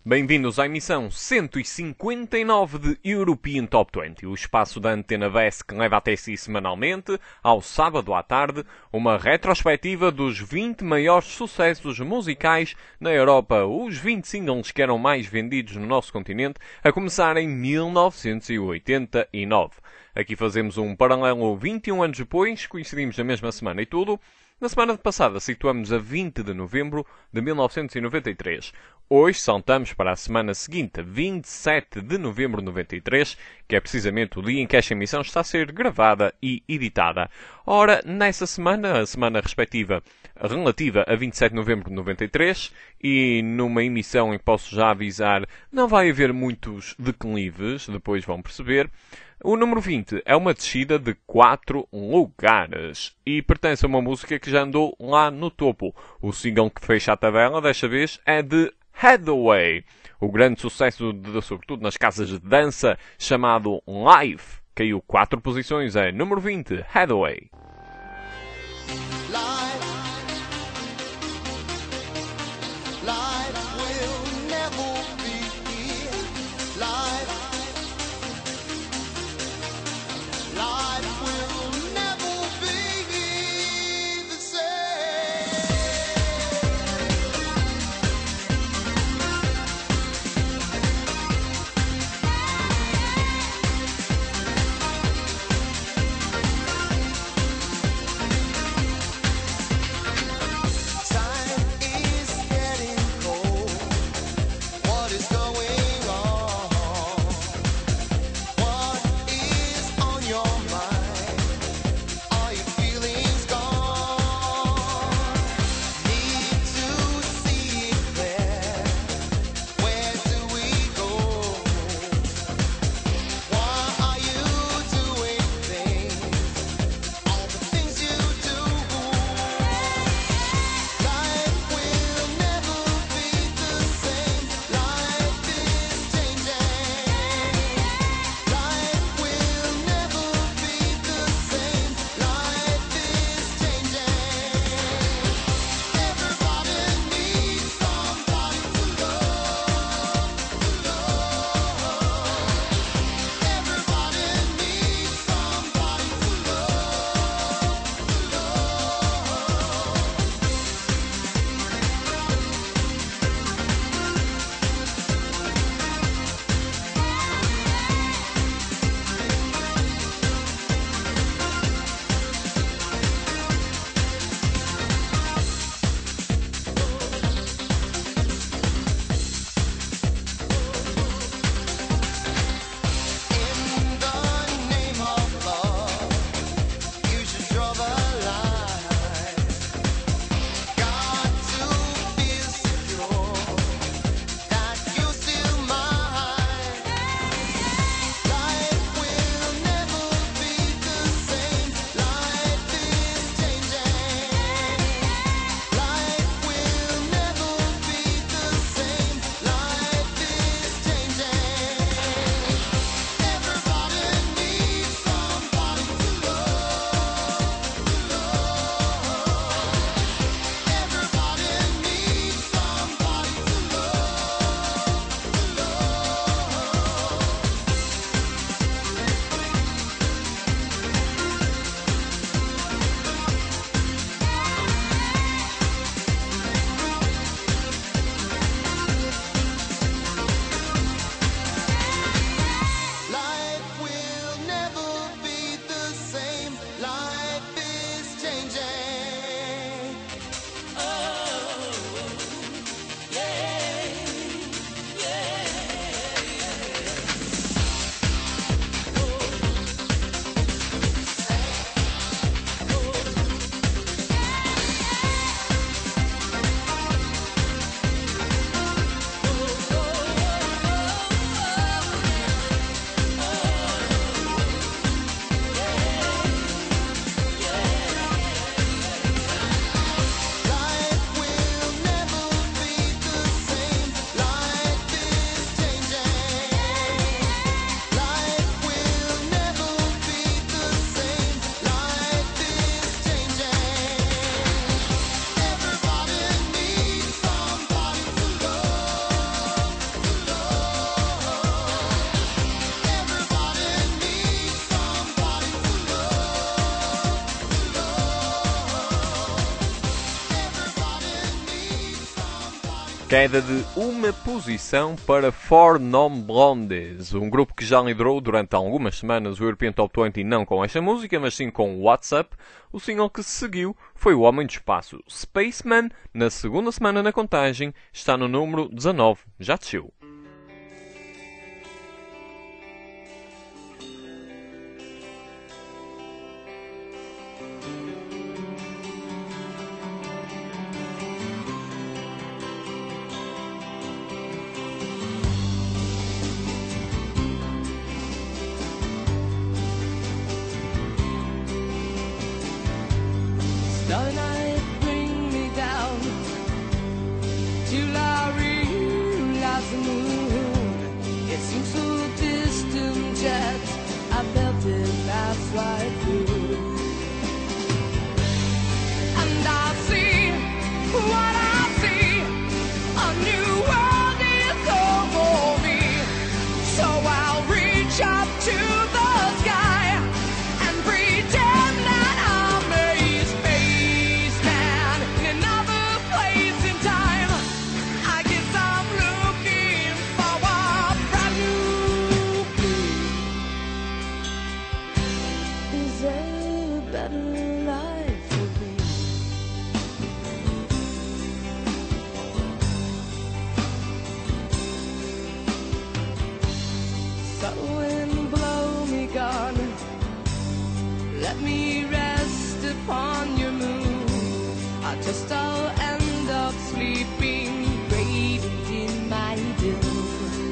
Bem-vindos à emissão 159 de European Top 20, o espaço da Antena VES que leva até si semanalmente, ao sábado à tarde, uma retrospectiva dos 20 maiores sucessos musicais na Europa, os 20 singles que eram mais vendidos no nosso continente, a começar em 1989. Aqui fazemos um paralelo 21 anos depois, coincidimos na mesma semana e tudo. Na semana passada situamos a 20 de novembro de 1993. Hoje saltamos para a semana seguinte, 27 de novembro de 93, que é precisamente o dia em que esta emissão está a ser gravada e editada. Ora, nessa semana, a semana respectiva relativa a 27 de novembro de 93, e numa emissão em que posso já avisar, não vai haver muitos declives, depois vão perceber. O número 20 é uma descida de 4 lugares e pertence a uma música que já andou lá no topo. O single que fecha a tabela desta vez é de Hathaway, o grande sucesso sobretudo nas casas de dança chamado Life. Caiu 4 posições, é número 20, Hathaway. Queda de uma posição para Four Non Blondes, um grupo que já liderou durante algumas semanas o European Top 20 não com esta música, mas sim com What's Up. O single que se seguiu foi o Homem do Espaço. Spaceman, na segunda semana na contagem, está no número 19, já desceu. Starry night, bring me down till I realize the moon. It seems so distant yet I felt it pass right through. And I see what I see, a new world is over me. So I'll reach up to the sky and pretend that I'm a spaceman in another place in time. I guess I'm looking for a brand new place. Is there a better life for me? So wind blow me gone, let me rest upon your moon. I trust I'll end up sleeping radiant in my doom.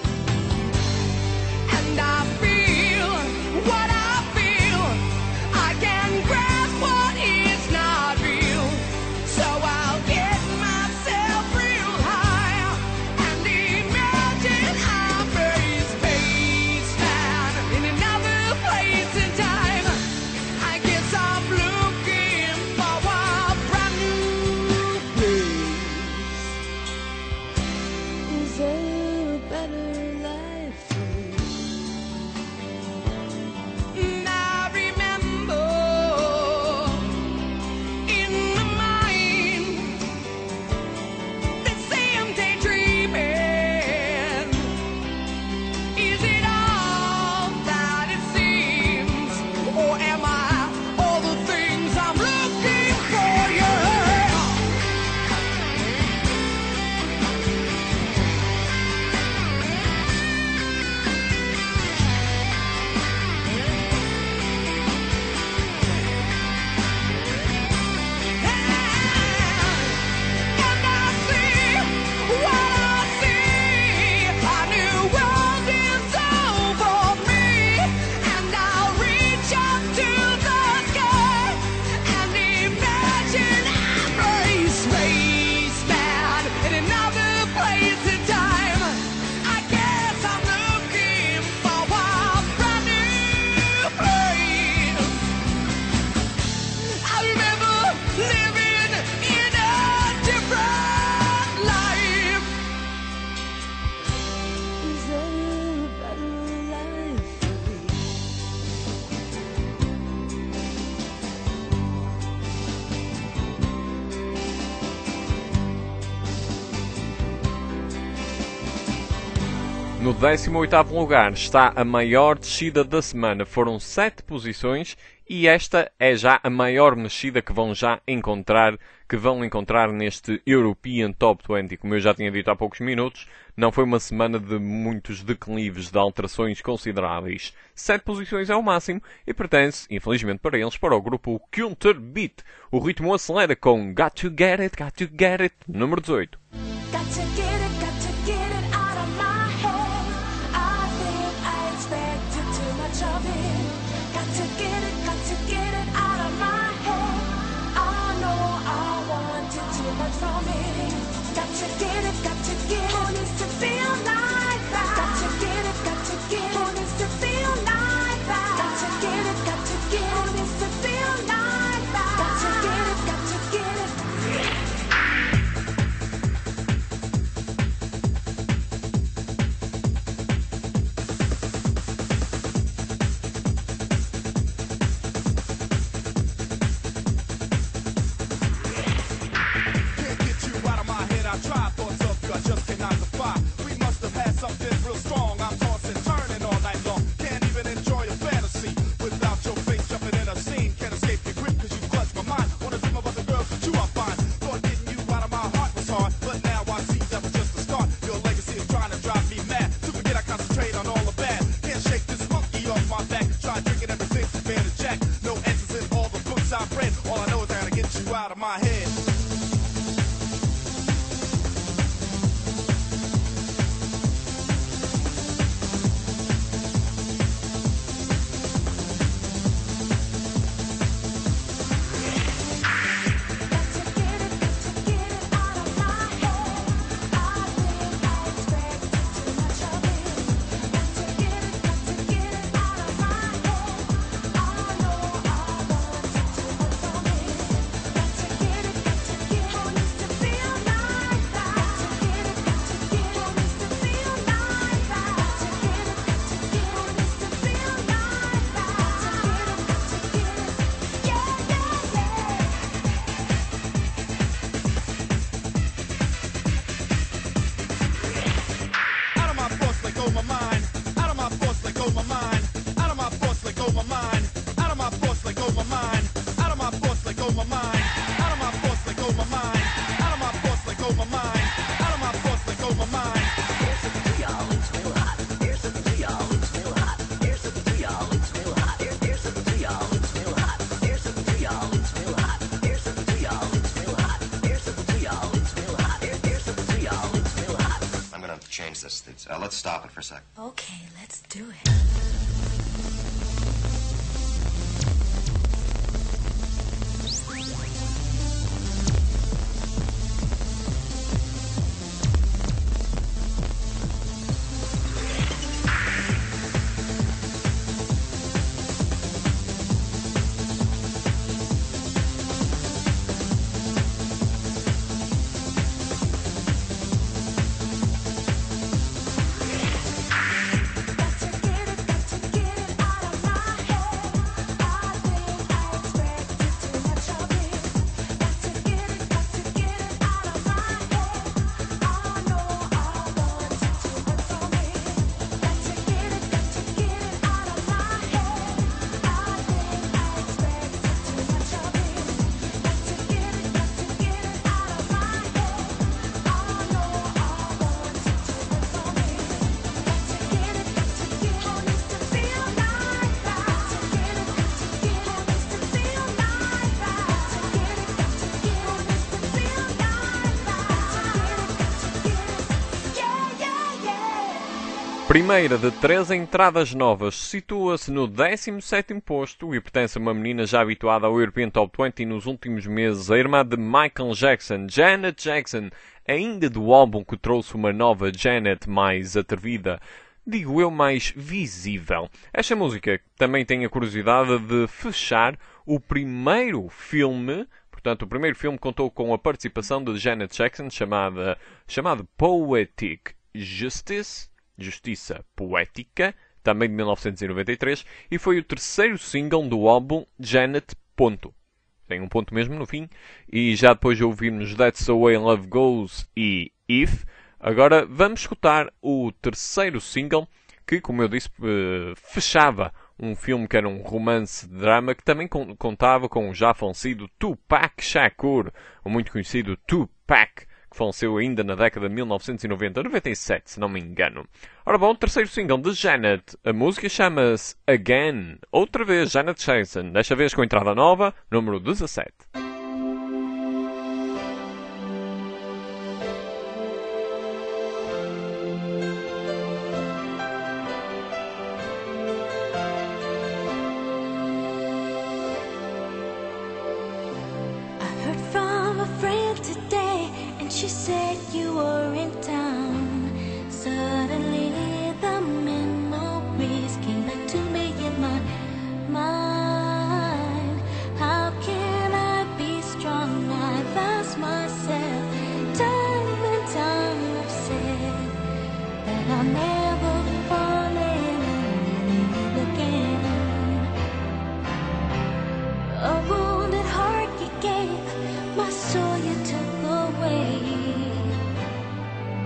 And I feel what I feel, I can grasp what is not real. So I'll get myself real high and imagine I'm a spaceman in another place in time. I guess I'm looking for a brand new place. Is there a better life for me? And I remember in the mind they say I'm daydreaming. Is it all that it seems, or am I all the things I'm looking for? Yeah. And I see what I see, a new world is over me. And I'll reach up to the sky and imagine I'm a spaceman in another place in time. I guess I'm looking for a brand new place. I remember living in a different life. Is there a better life for me? No 18º lugar está a maior descida da semana. Foram 7 posições e esta é já a maior mexida que vão encontrar neste European Top 20. Como eu já tinha dito há poucos minutos, não foi uma semana de muitos declives, de alterações consideráveis. 7 posições é o máximo e pertence, infelizmente para eles, para o grupo Counter Beat. O ritmo acelera com Got to Get It, número 18. Got to get it out of my head. I think I expected too much of it. Got to get it out of my head. I know I wanted too much from it. Got to get it. Who needs to feel like that? Got to get it. Who needs to feel like that? Got to get it. Who needs to feel like that? Got to get it. Can't get you out of my head. I tried, thought so. off my back. Try drinking ever since it's been a check. No answers in all the books I've read. All I know is I gotta get you out of my head. Let's stop it for a sec. Okay, let's do it. Primeira de 3 entradas novas, situa-se no 17º posto e pertence a uma menina já habituada ao European Top 20 nos últimos meses, a irmã de Michael Jackson, Janet Jackson, ainda do álbum que trouxe uma nova Janet mais atrevida, digo eu mais visível. Esta música também tem a curiosidade de fechar o primeiro filme. Portanto, o primeiro filme contou com a participação de Janet Jackson, chamado Poetic Justice, Justiça Poética, também de 1993, e foi o terceiro single do álbum Janet. Tem um ponto mesmo no fim, e já depois de ouvirmos That's the Way Love Goes e If, agora vamos escutar o terceiro single, que, como eu disse, fechava um filme que era um romance de drama, que também contava com o já falecido Tupac Shakur, o muito conhecido Tupac, que faleceu ainda na década de 1990, 97, se não me engano. Ora bom, terceiro single de Janet. A música chama-se Again. Outra vez Janet Jackson, desta vez com entrada nova, número 17. I heard from a friend today, and she said you were in town. Suddenly the memories came back to me in my mind. How can I be strong? I lost myself. Time and time I've said that I'll never fall in love again. A wounded heart you gave, my soul you took away.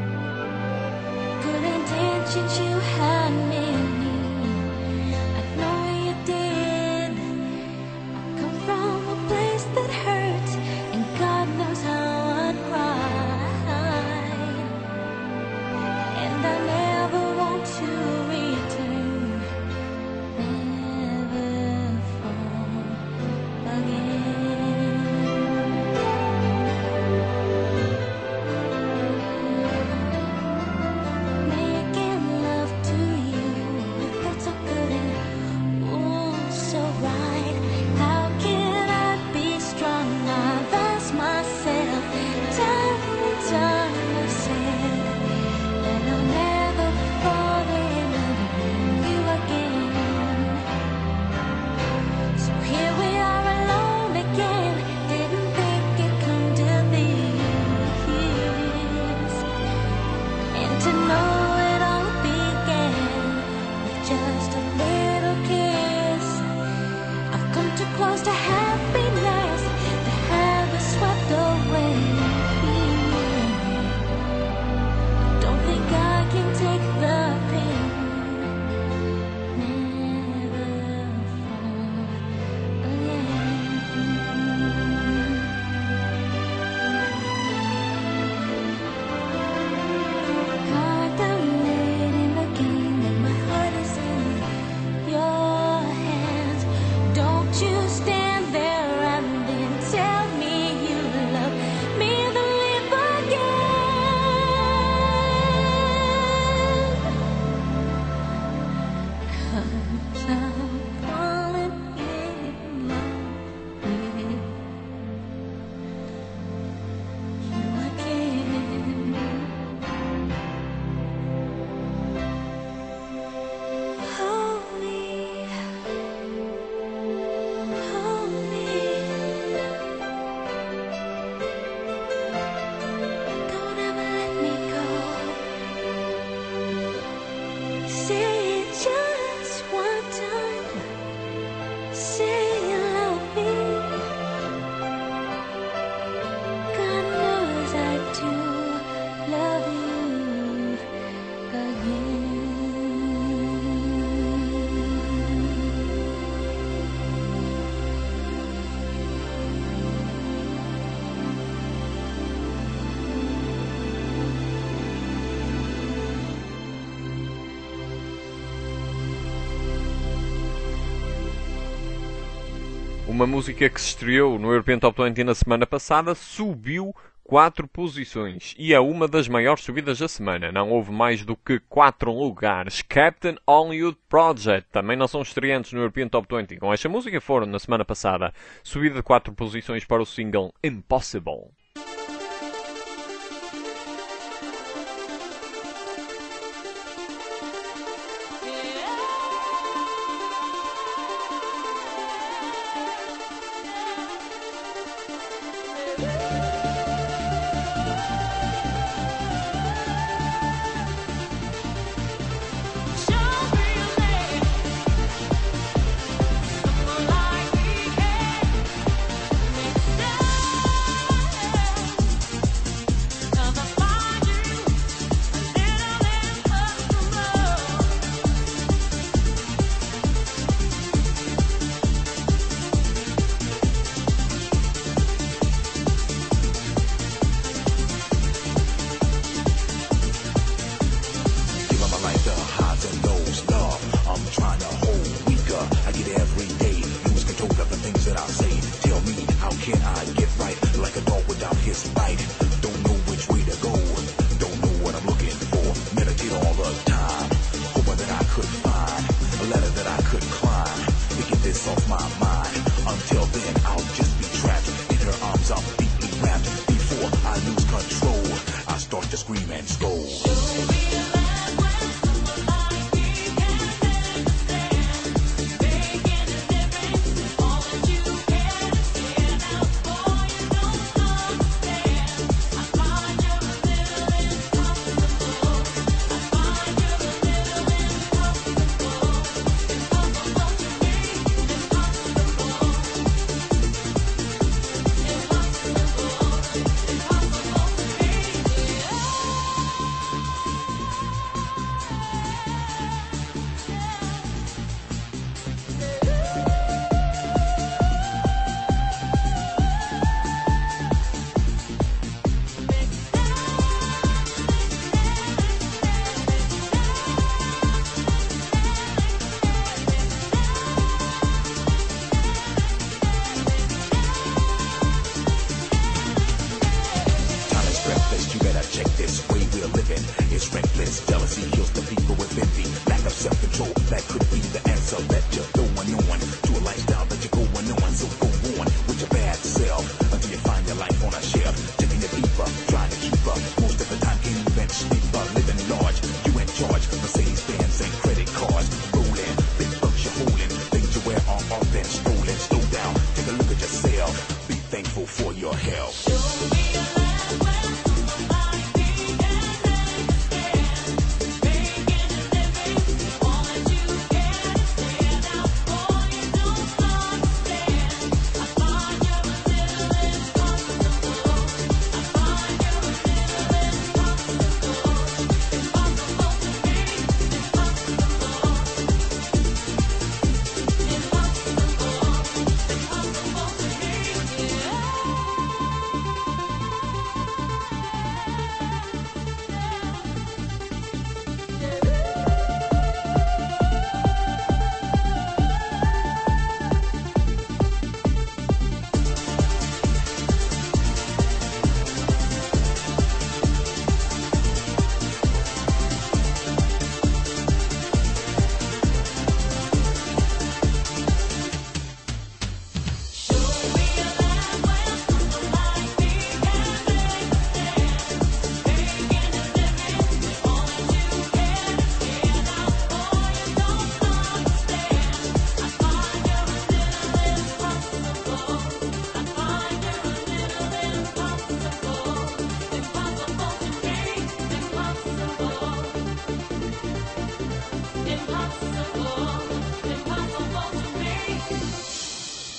Uma música que se estreou no European Top 20 na semana passada subiu 4 posições e é uma das maiores subidas da semana. Não houve mais do que 4 lugares. Captain Hollywood Project também não são estreantes no European Top 20. Com esta música foram, na semana passada, subida de 4 posições para o single Impossible.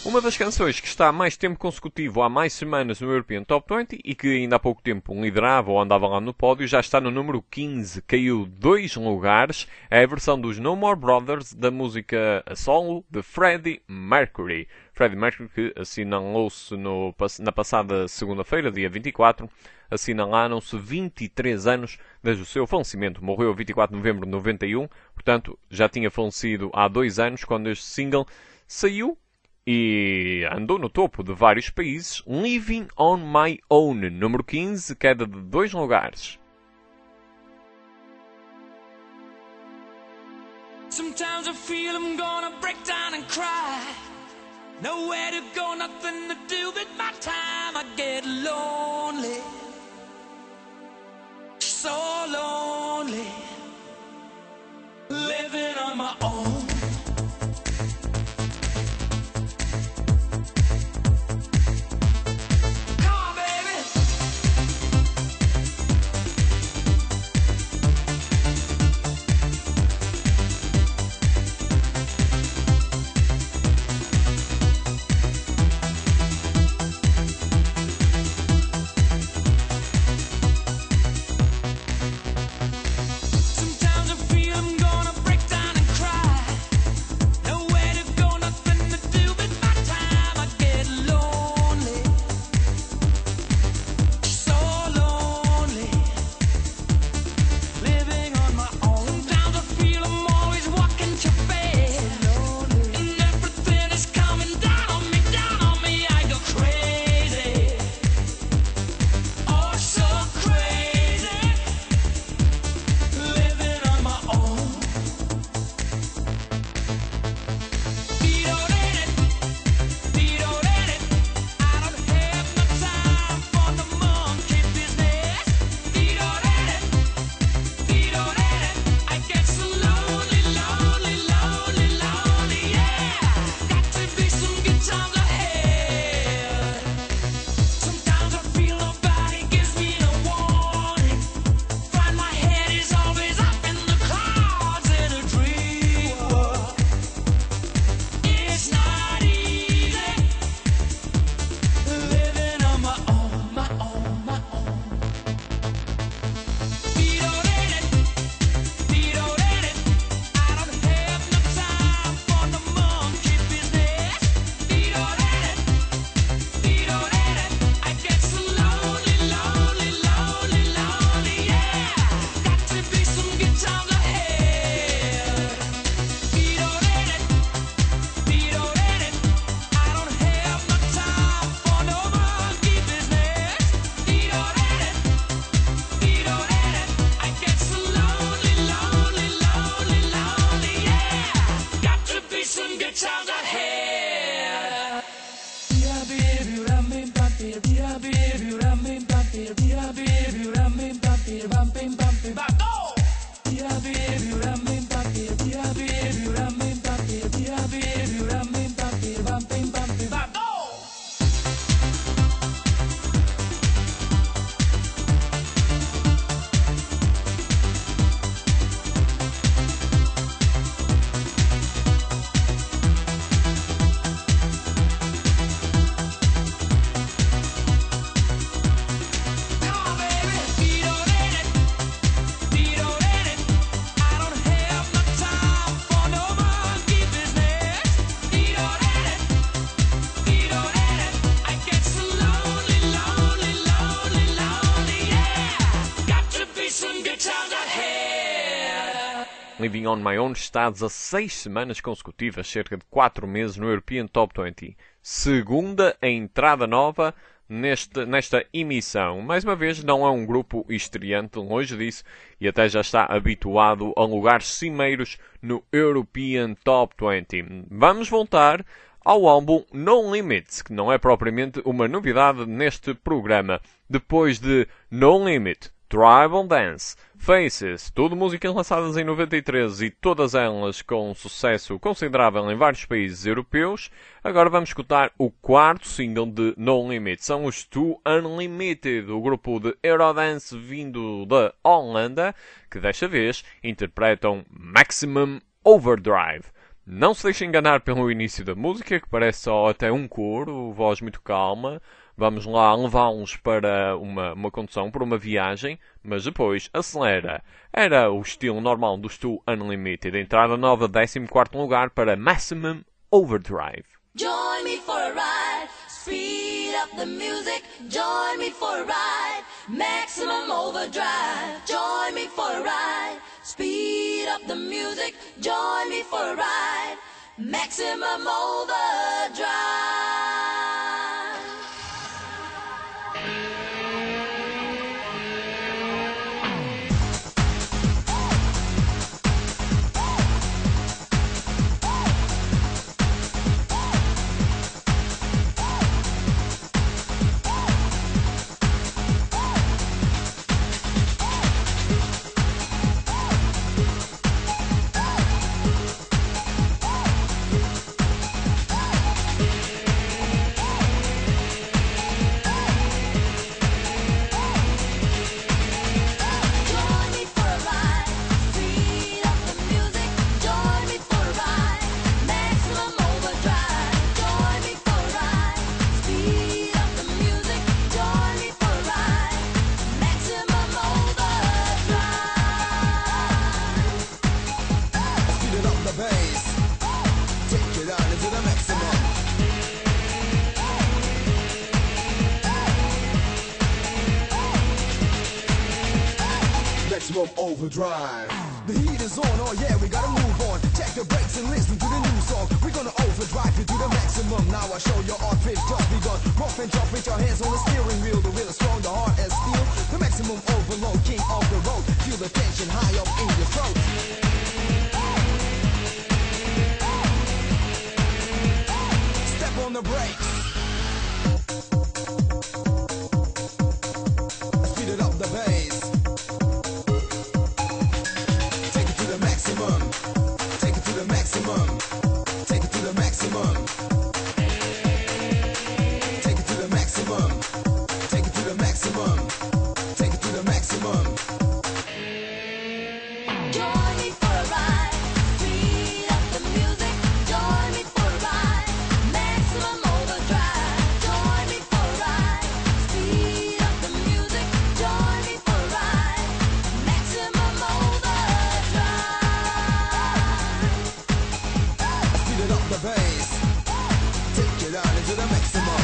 Uma das canções que está há mais tempo consecutivo, há mais semanas no European Top 20 e que ainda há pouco tempo liderava ou andava lá no pódio, já está no número 15, caiu 2 lugares, é a versão dos No More Brothers da música a solo de Freddie Mercury. Freddie Mercury que assinalou-se na passada segunda-feira, dia 24, assinalaram-se 23 anos desde o seu falecimento. Morreu a 24 de novembro de 91, portanto já tinha falecido há 2 anos quando este single saiu e andou no topo de vários países. Living on My Own, número 15, queda de 2 lugares. Sometimes I feel I'm gonna break down and cry. Nowhere to go, nothing to do with my time. I get lonely, so lonely, living on my own. Living on My Own está a 16 semanas consecutivas, cerca de 4 meses no European Top 20. Segunda entrada nova nesta emissão. Mais uma vez, não é um grupo estreante, longe disso, e até já está habituado a lugares cimeiros no European Top 20. Vamos voltar ao álbum No Limits, que não é propriamente uma novidade neste programa. Depois de No Limit, Tribal Dance, Faces, tudo músicas lançadas em 93 e todas elas com sucesso considerável em vários países europeus. Agora vamos escutar o quarto single de No Limit. São os Too Unlimited, o grupo de Eurodance vindo da Holanda, que desta vez interpretam Maximum Overdrive. Não se deixe enganar pelo início da música, que parece só até um coro, voz muito calma. Vamos lá levá-los para uma condução, para uma viagem, mas depois acelera. Era o estilo normal do Stu Unlimited. Entrada nova, 14º lugar para Maximum Overdrive. Join me for a ride, speed up the music. Join me for a ride, maximum overdrive. Join me for a ride, speed up the music. Join me for a ride, maximum overdrive. Maximum overdrive. The heat is on, oh yeah, we gotta move on. Check the brakes and listen to the new song. We're gonna overdrive you to the maximum. Now I show your art trip just begun. Rough and tough with your hands on the steering wheel. The wheel is strong, the heart as steel. The maximum overload, king of the road. Feel the tension high up in your throat. Step on the brakes. Speed it up the bass. Take it to the maximum. Take it to the maximum. Take it to the maximum. Take it to the maximum. Take it to the maximum. Take it to the maximum. Join me for a ride, speed up the music. Join me for a ride, maximum overdrive. Join me for a ride, speed up the music. Join me for a ride, maximum overdrive. Speed it up the bass. Take it out into the maximum.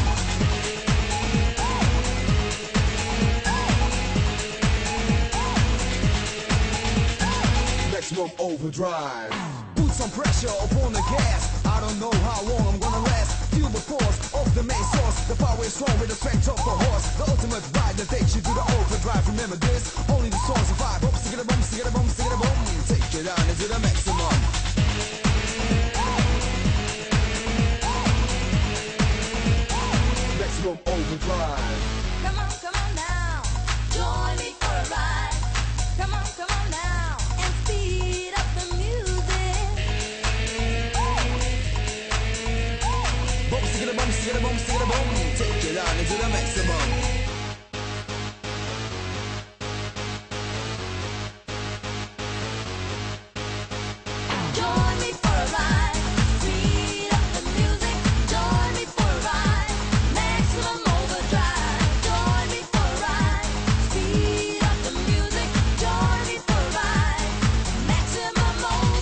Maximum overdrive. Put some pressure upon the gas. I don't know how long I'm gonna last. Feel the force of the main source. The power is strong with the strength of the horse. The ultimate ride that takes you to the overdrive. Remember this, only the songs survive. Boom, stick it a boom, stick it a boom, stick it a boom. Take it out into the maximum. Maximum overdrive. Come on now, join me for a ride. Come on now, and speed up the music. Boom, stick it a boom, stick it a boom, stick it a boom. Take it out into the maximum. Join me for a ride, speed up the music. Join me for a ride, maximum overdrive. Join me for a ride, speed up the music. Join me for a ride, maximum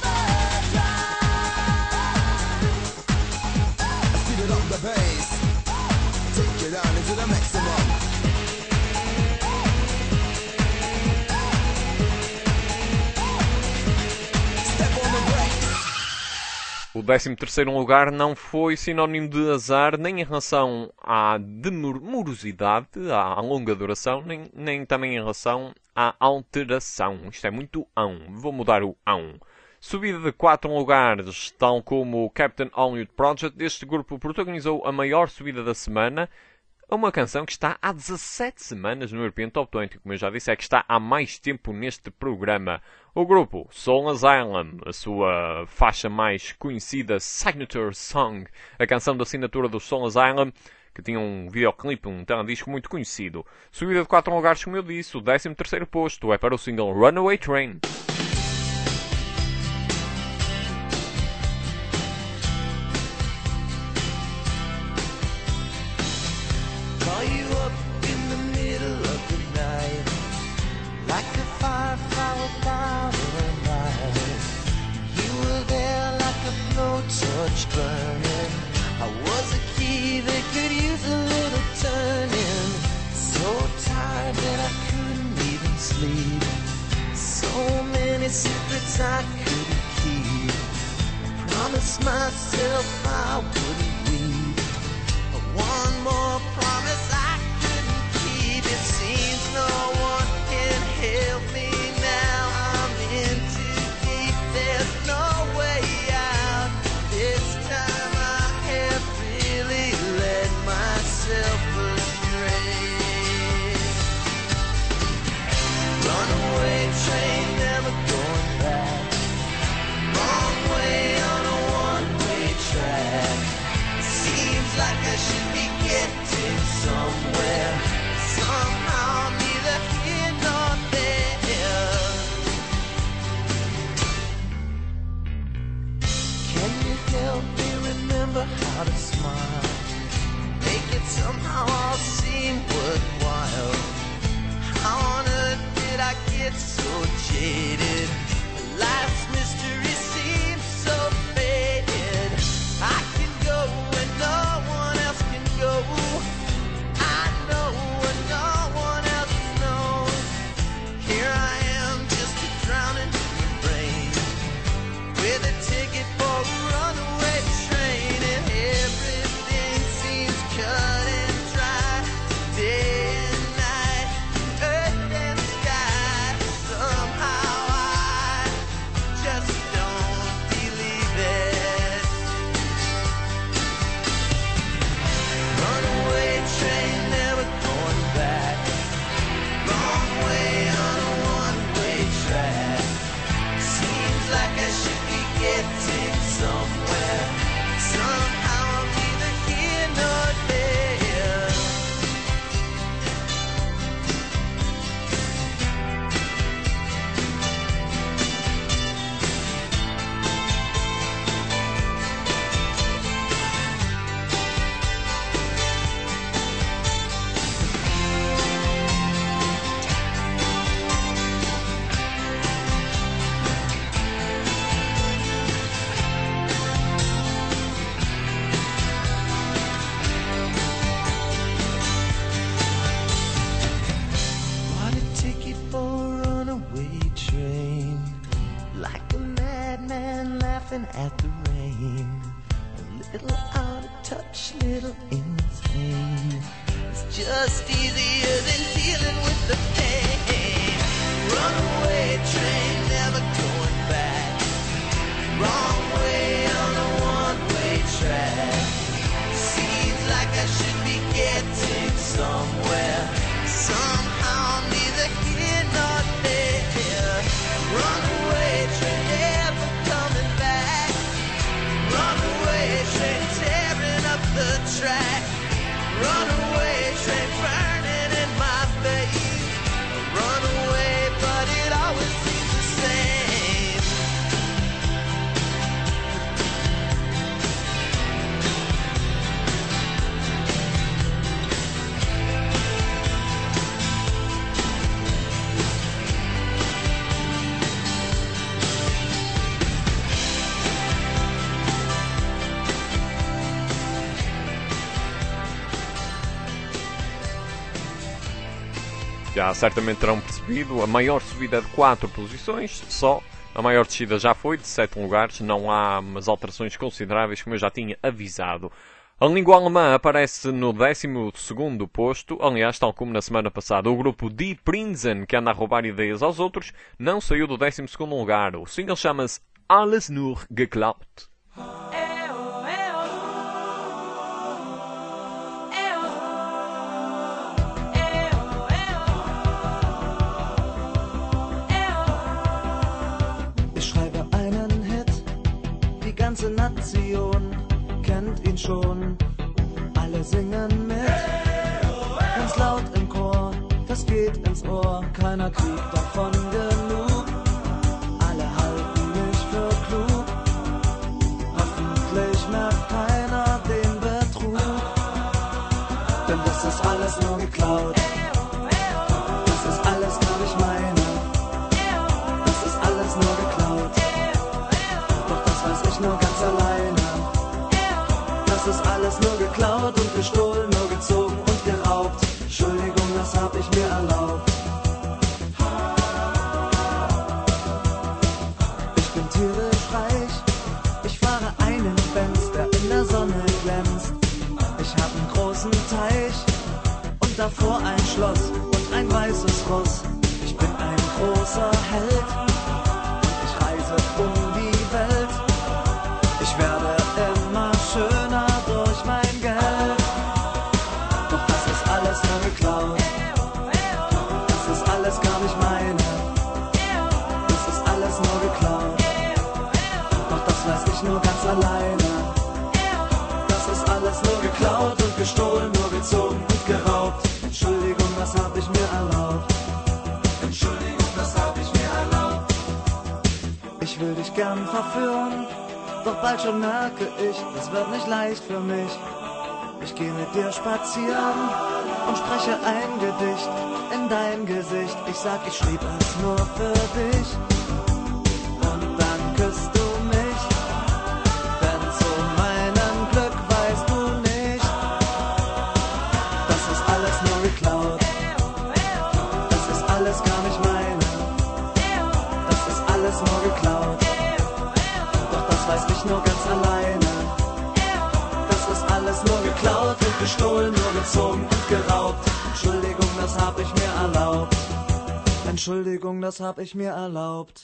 overdrive. Speed it up the bass. Take it out into the maximum. Step on the brakes. O 13º lugar não foi sinónimo de azar, nem em relação à demorosidade, à longa duração, nem também em relação à alteração. Isto é muito ão. Vou mudar o ão. Subida de 4 lugares, tal como o Captain Hollywood Project, este grupo protagonizou a maior subida da semana. Uma canção que está há 17 semanas no European Top 20, como eu já disse, é que está há mais tempo neste programa. O grupo Soul Asylum, a sua faixa mais conhecida, Signature Song, a canção da assinatura do Soul Asylum, que tinha um videoclipe, um teledisco muito conhecido. Subida de 4 lugares, como eu disse, o 13º posto é para o single Runaway Train. Saw you up in the middle of the night, like a firefly without a light. You were there like a blowtorch burning. I was a key that could use a little turning. So tired that I couldn't even sleep. So many secrets I couldn't keep. Promised myself I wouldn't weep. But one more promise I couldn't keep. It seems no one can help me now. I'm in too deep, there's no way out. This time I have really led myself astray. Runaway train, never going back. Wrong way on a one-way track. Seems like I should be getting somewhere. Somehow neither here nor there. Can you help me remember how to smile? Make it somehow all seem worthwhile. How on earth did I get so jaded? Life's mystery seems so faded. I can go where no one else can go. I know what no one else knows. Here I am, just a drowning brain, with a ticket for a runaway train, and everything seems cut and dry. Day and night, earth and sky. Somehow I just don't believe it. Runaway train, never going back. Wrong way on a one-way track. Seems like I should be getting somewhere. Somehow I'm neither here nor there. Bought a ticket for a runaway train, like a madman laughing at the rain. A little out of touch, little insane. It's just easier than dealing with the pain. Runaway train, never going back. Wrong way on a one-way track. Seems like I should be getting somewhere. Somehow neither here nor there. Runaway train, never coming back. Runaway train, tearing up the track. Runaway train, burning in my face. Runaway, but it always seems the same. Já certamente terão percebido, a maior subida de 4 posições, só. A maior descida já foi de 7 lugares, não há umas alterações consideráveis, como eu já tinha avisado. A língua alemã aparece no 12º posto, aliás, tal como na semana passada. O grupo Die Prinzen, que anda a roubar ideias aos outros, não saiu do 12º lugar. O single chama-se Alles nur geklappt. Ich schreibe einen Hit, die ganze Nation kennt ihn schon. Alle singen mit, ganz laut im Chor, das geht ins Ohr. Keiner kriegt davon genug, alle halten mich für klug. Hoffentlich merkt keiner den Betrug, denn das ist alles geklaut. Das ist alles gar nicht meine. Das ist alles nur geklaut. Doch das weiß ich nur ganz alleine. Das ist alles nur geklaut und gestohlen, nur gezogen und geraubt. Entschuldigung, das hab ich mir erlaubt. Ich bin tierisch reich. Ich fahre einen Benz, der in der Sonne glänzt. Ich hab einen großen Teich und davor ein Schloss und ein weißes Ross. Ich bin ein großer Held und ich reise um die Welt. Ich werde immer schöner durch mein Geld. Doch das ist alles nur geklaut. Das ist alles gar nicht meine. Das ist alles nur geklaut. Doch das weiß ich nur ganz alleine. Das ist alles nur geklaut und gestohlen, nur gezogen und geraubt. Entschuldigung, das hab ich mir erlaubt. Entschuldigung, das hab ich mir erlaubt. Ich will dich gern verführen, doch bald schon merke ich, es wird nicht leicht für mich. Ich geh mit dir spazieren und spreche ein Gedicht in dein Gesicht. Ich sag, ich schrieb es nur für dich. Und dann küsst du mich, denn zu meinem Glück weißt du nicht. Das ist alles nur geklaut. Das ist alles gar nicht meine. Das ist alles nur geklaut. Doch das weiß ich nur ganz alleine. Das ist alles nur geklaut und gestohlen, nur gezogen und geraubt. Entschuldigung, das hab ich mir erlaubt. Entschuldigung, das hab ich mir erlaubt.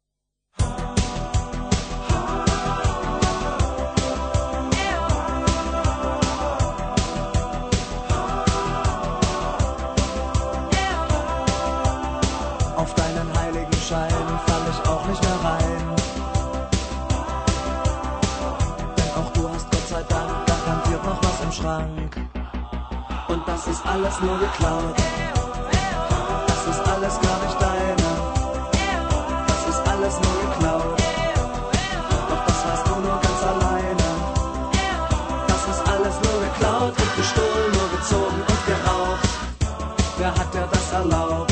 Auf deinen heiligen Schein fall ich auch nicht mehr rein. Denn auch du hast Gott sei Dank garantiert noch was im Schrank. Und das ist alles nur geklaut. Das ist alles gar nicht deine. Das ist alles nur geklaut. Doch das weißt du nur ganz alleine. Das ist alles nur geklaut und gestohlen, nur gezogen und geraubt. Wer hat dir das erlaubt?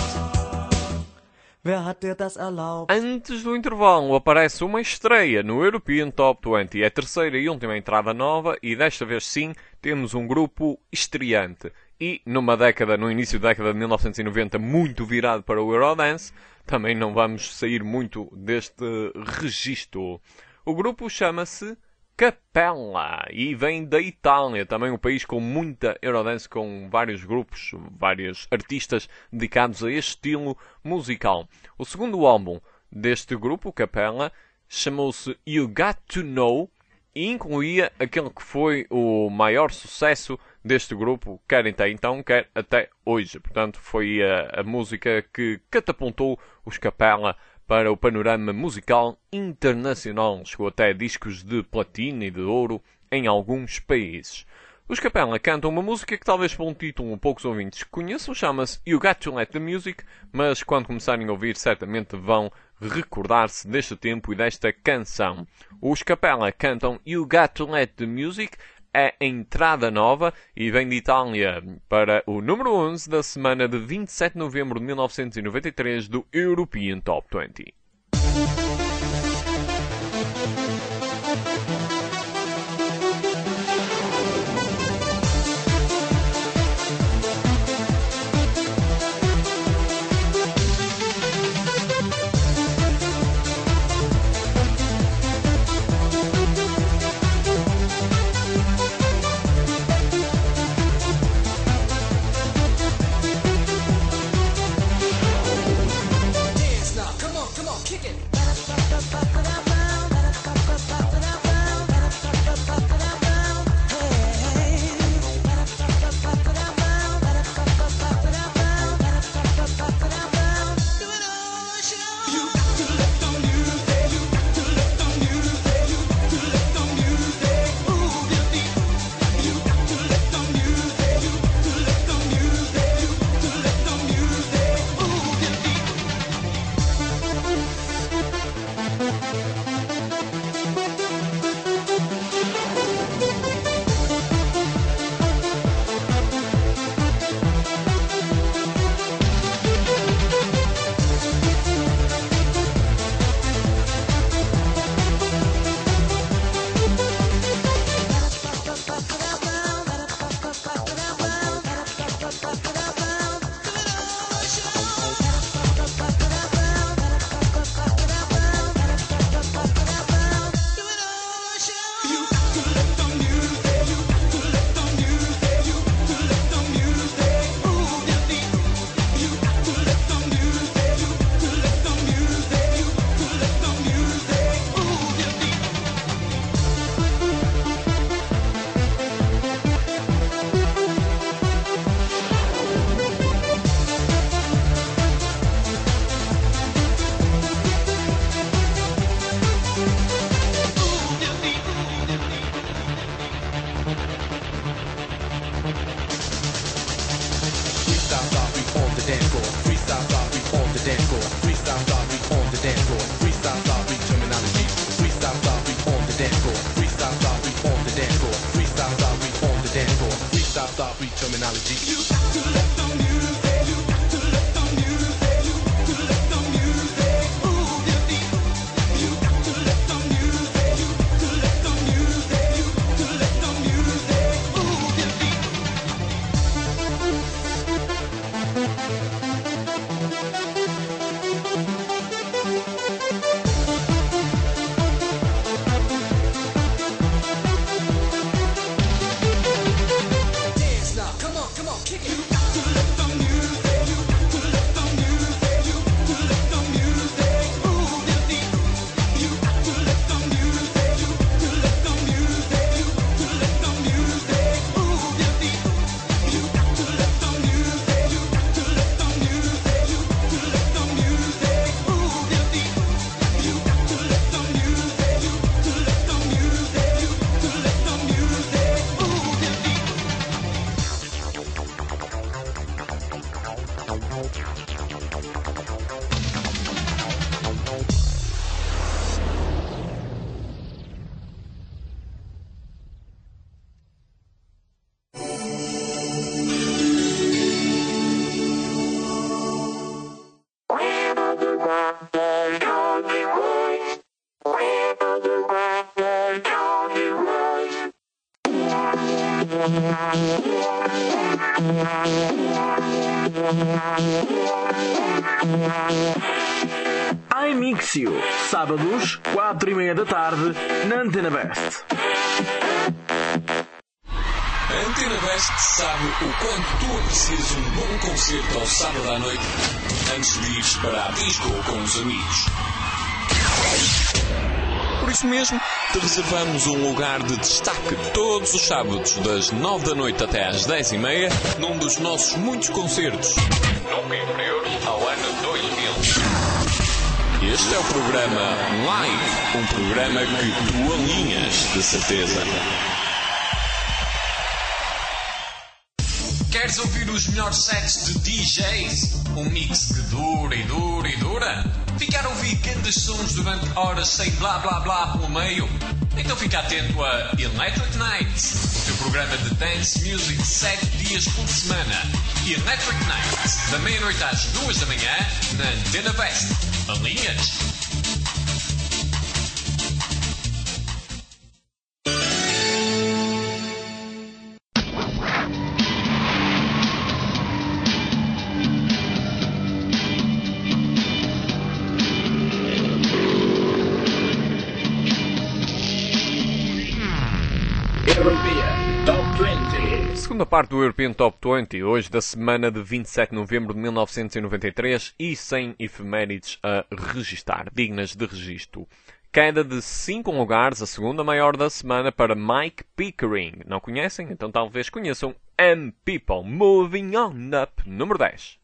Wer hat dir das erlaubt? Antes do intervalo aparece uma estreia no European Top 20. É a terceira e última entrada nova e desta vez sim temos um grupo estreante. E numa década, no início da década de 1990, muito virado para o Eurodance, também não vamos sair muito deste registro. O grupo chama-se Capella e vem da Itália, também um país com muita Eurodance, com vários grupos, vários artistas dedicados a este estilo musical. O segundo álbum deste grupo, Capella, chamou-se You Got To Know e incluía aquele que foi o maior sucesso deste grupo, quer até então, quer até hoje. Portanto, foi a música que catapultou os Capella para o panorama musical internacional. Chegou até discos de platina e de ouro em alguns países. Os Capella cantam uma música que talvez por um título poucos ouvintes conheçam, chama-se You Got To Let The Music, mas quando começarem a ouvir certamente vão recordar-se deste tempo e desta canção. Os Capella cantam You Got To Let The Music, é a entrada nova e vem de Itália para o número 11 da semana de 27 de novembro de 1993 do European Top 20. Come on, the dance floor. Freestyle style, reform the dance floor. Freestyle style, free terminology. You got to let the music, you got to let the music, you got to let the music move your feet. You got to let the music, you got to let the music, you got to let the music move your feet. Dance now, come on, kick it. You got to let the music, you got to let the music, you got to let the music move your feet. You got to let the music, you got to let the music, you got to let the music move your feet. You got to let the music, you got to let the music, you got to let the music move your feet. You got to let the music, you got to let the music, you got to let the music move your feet. iMixio, sábados, 4:30 da tarde, na Antena Best. A Antena Best sabe o quanto tu aprecias um bom concerto ao sábado à noite antes de ires para a disco com os amigos. Por isso mesmo, te reservamos um lugar de destaque todos os sábados das 9 da noite até às 10:30 num dos nossos muitos concertos. Nunca inferiores ao ano 2000. Este é o programa Live, um programa que tu alinhas, de certeza. Queres ouvir os melhores sets de DJs? Um mix que dura e dura e dura? Ficar a ouvir grandes sons durante horas sem blá blá blá pelo meio? Então fica atento a Electric Nights, o teu programa de dance music 7 dias por semana. Electric Nights, da meia-noite às 2 da manhã, na Antena Best. Alinhas? Segunda parte do European Top 20, hoje da semana de 27 de novembro de 1993 e sem efemérides a registar, dignas de registro. Queda de 5 lugares, a segunda maior da semana para Mike Pickering. Não conhecem? Então talvez conheçam People, Moving On Up, número 10.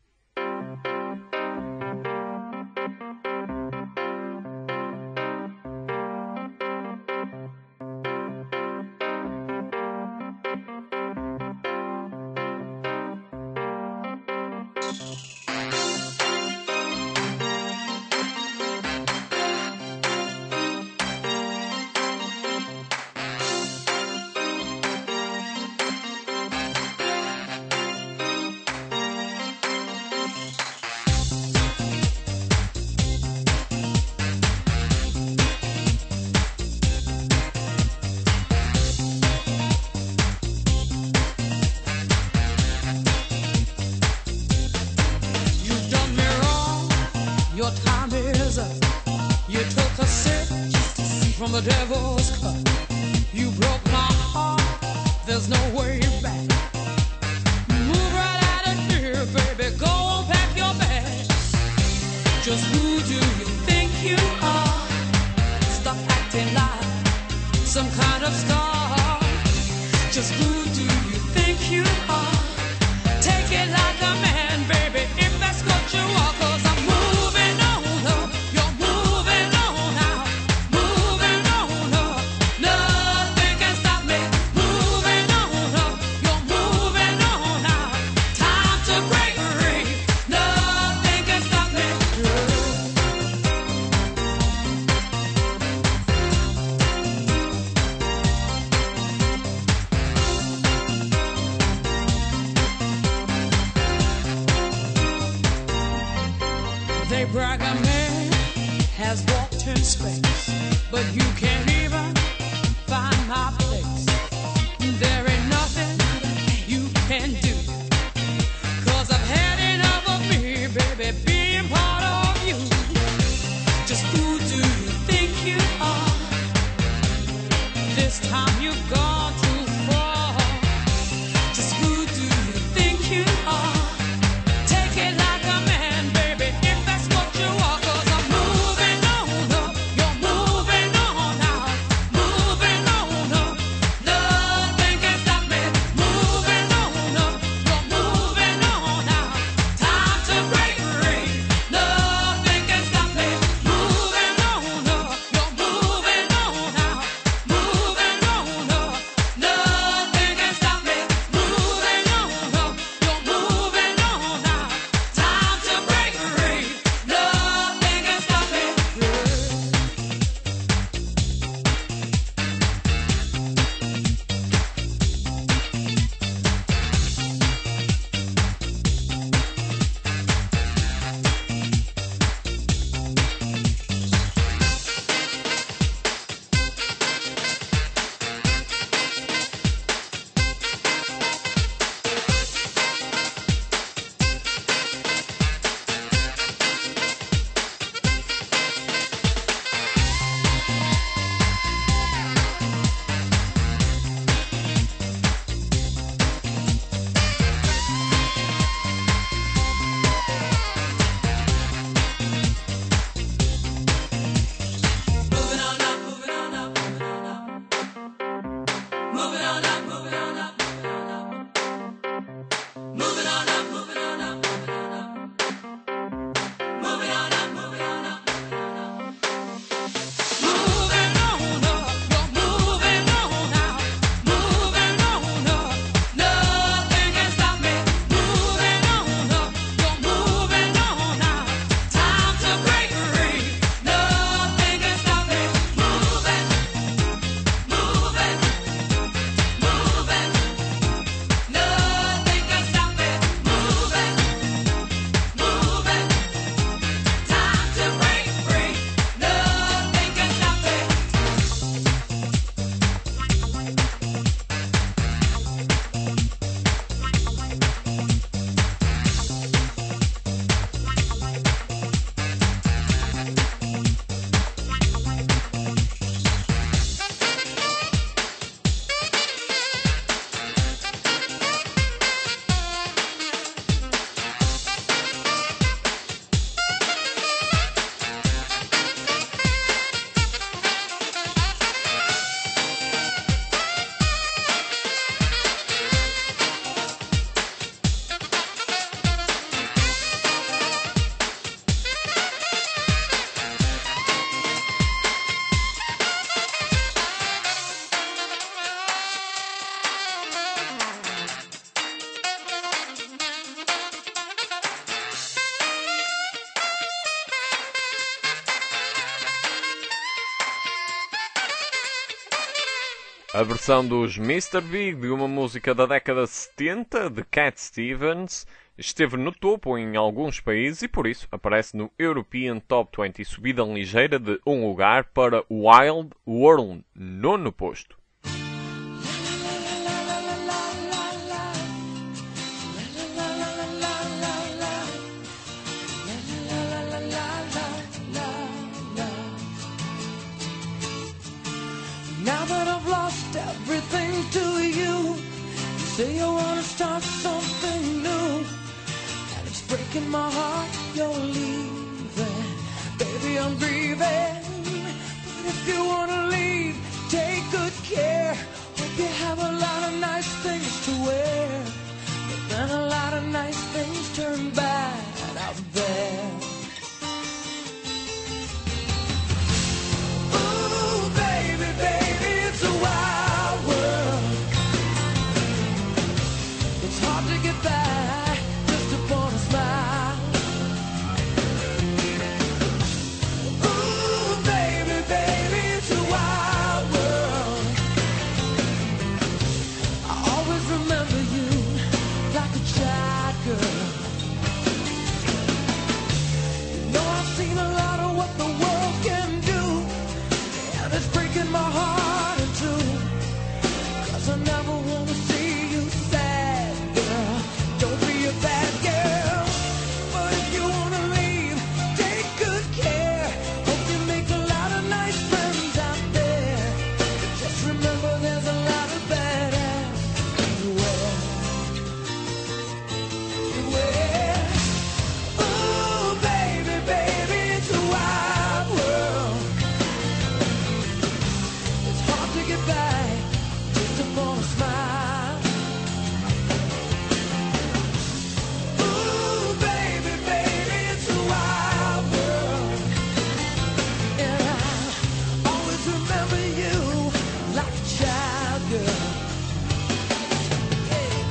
Your time is up. You took a sip from the devil's cup. You broke my heart. There's no way back. Move right out of here, baby. Go pack your bags. Just who do you think you are? Stop acting like some kind of star. Just who do you think you are? Take it like a man, baby, if that's what you are. 'Cause I'm moving on up. You're moving on out. Moving on up. Nothing can stop me. Moving on up. You're moving on out. Time to break free. Nothing can stop me. space, but you can't even find my place. There ain't nothing you can do, 'cause I've had enough of me, baby, being part of you. Just who do you think you are? This time you've gone too far. Just who do you think you are? Take it like a man, baby, if that's what you are. 'Cause I'm moving on up, you're moving on out. Moving on up, nothing can stop me. Moving on up, you're moving on out. Time to break free, nothing can stop me. Moving on up, you're moving on out. Moving on up, nothing can stop me. Moving on up, you're moving on out. Time to break free, nothing can stop me. Moving on up, moving on up, moving on up. Moving on up, moving on up, moving on up. Moving on up, moving on up, moving on up. Moving on up, moving on up, moving on up. Moving on up, you're moving on out. Moving on up, nothing can stop me. Moving on up, you're moving on out. Time to break free, nothing can stop me. Moving, moving, moving, nothing can stop me. Moving, moving, time to break free, nothing can stop me. A versão dos Mr. Big de uma música da década de 70, de Cat Stevens, esteve no topo em alguns países e por isso aparece no European Top 20, subida ligeira de um lugar para Wild World, nono posto. Now that I've lost everything to you, you say you wanna start something new, and it's breaking my heart you're leaving. Baby, I'm grieving, but if you wanna leave, take good care. Hope you have a lot of nice things to wear, but then a lot of nice things turn bad out there. Ooh, baby, baby, it's a wild world. It's hard to get by just upon a smile. Ooh, baby, baby, it's a wild world. 'cause I never wanna see you sad, girl. Don't be a bad girl. But if you wanna leave, take good care. Hope you make a lot of nice friends out there. But just remember there's a lot of badass everywhere. Everywhere. Ooh, baby, baby, it's a wild world. It's hard to get by just upon a smile. Ooh, baby, baby, it's a wild world. And I'll always remember you like a child, girl. Yeah.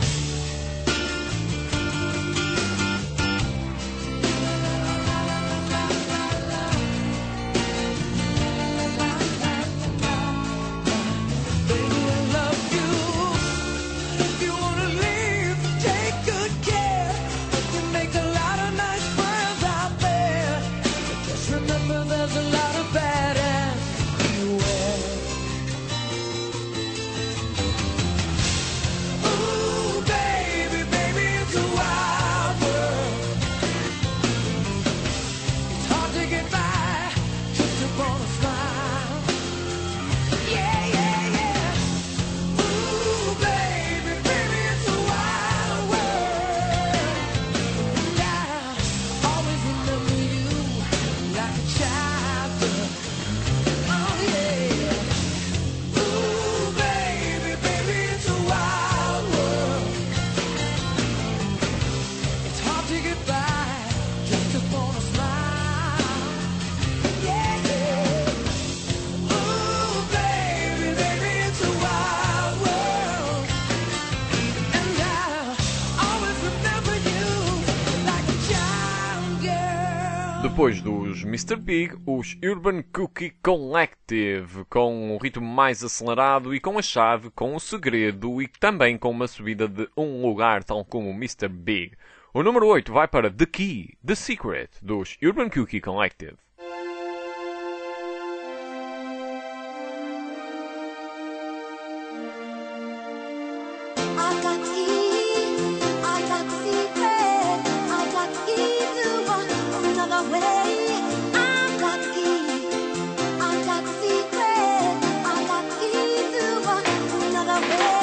Baby, I love you. If you wanna leave, take good care. You make a lot of nice friends out there. But just remember there's a lot of badass everywhere. Ooh, baby, baby, it's a wild world. It's hard to get by just upon a smile. Yeah, yeah, yeah. Ooh, baby, baby, it's a wild world. And I'll always remember you like a child, girl. Oh, yeah. Ooh, baby, baby, it's a wild world. It's hard to get by just upon a smile. Yeah, yeah. Ooh, baby, baby, it's a wild world. And I'll always remember you like a child, girl. Depois dos Mr. Big, os Urban Cookie Collective, com um ritmo mais acelerado e com a chave, com o segredo e também com uma subida de um lugar, tal como o Mr. Big. O número 8 vai para The Key, The Secret, dos Urban Cookie Collective. I got key, I got secret, I got key to another way. I got key, I got secret, I got key to another way.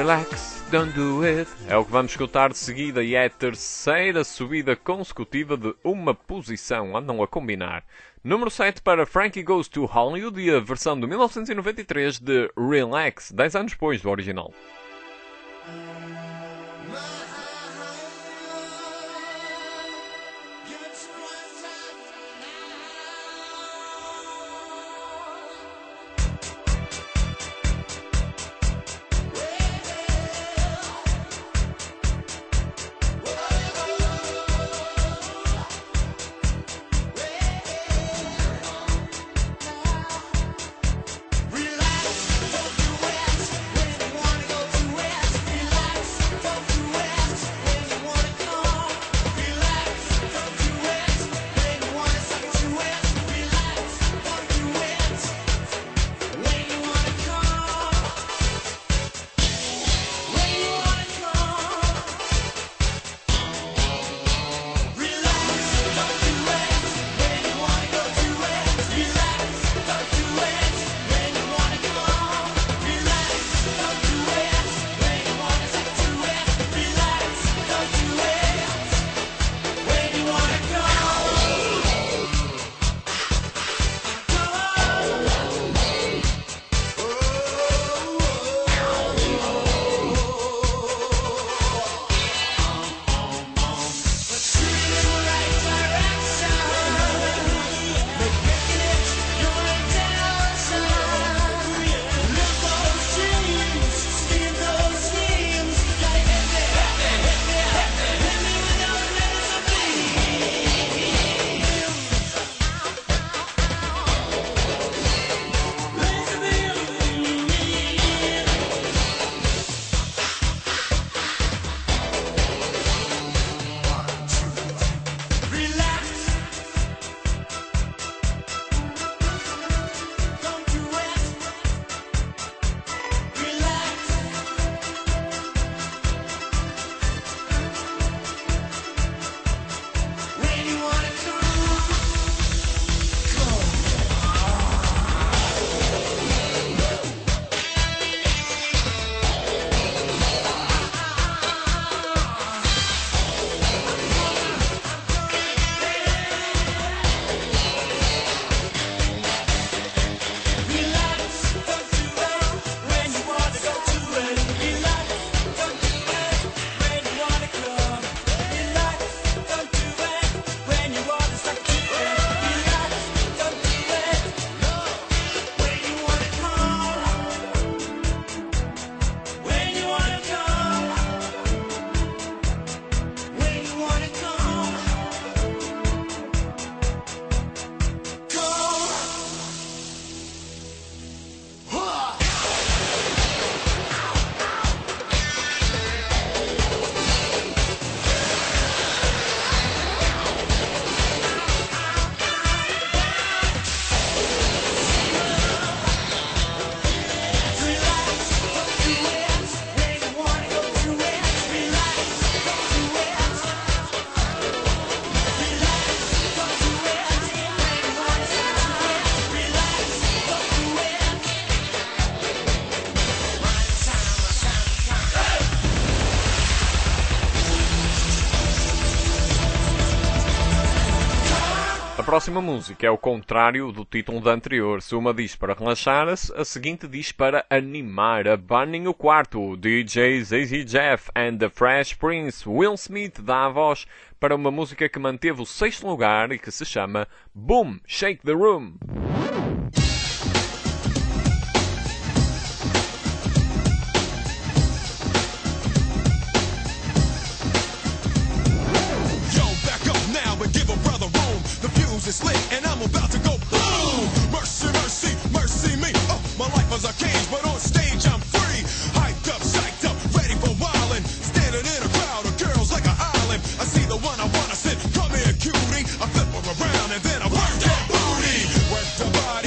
Relax, don't do it. É o que vamos escutar de seguida e é a terceira subida consecutiva de uma posição. Andam a combinar. Número 7 para Frankie Goes to Hollywood e a versão de 1993 de Relax, 10 anos depois do original. A próxima música é o contrário do título da anterior. Se uma diz para relaxar-se, a seguinte diz para animar. Abanem o quarto. DJs Easy Jeff and the Fresh Prince. Will Smith dá a voz para uma música que manteve o 6º lugar e que se chama Boom, Shake the Room. It's lit and I'm about to go boom. Mercy, mercy, mercy me. Oh, my life was a cage, but on stage I'm free. Hyped up, psyched up, ready for wildin'. Standing in a crowd of girls like an island. I see the one I wanna sit. Come here, cutie. I flip her around and then I work that booty. Work the body.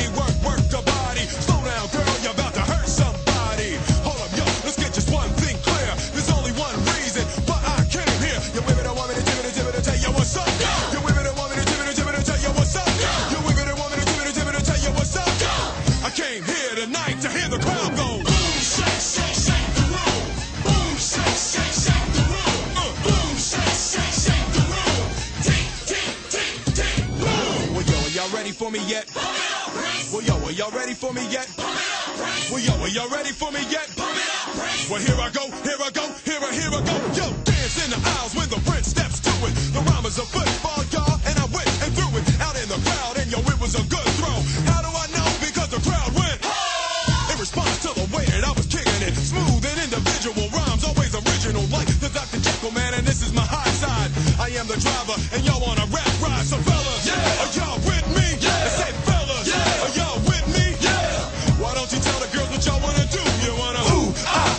for me yet? Well, yo, are y'all ready for me yet? Well, yo, are y'all ready for me yet? Well, here I go, here I go, here I go. Yo, dance in the aisles when the prince steps to it. The rhyme is a football, y'all, and I went and threw it out in the crowd, and yo, it was a good throw. How do I know? Because the crowd went in response to the way that I was kicking it. Smooth and individual rhymes, always original, like the Dr. Jekyll man, and this is my high side. I am the driver, and y'all on a rap ride. So fellas, are y'all with me? I say fellas, are y'all with me? Why don't you tell the girls what y'all wanna do? You wanna ooh,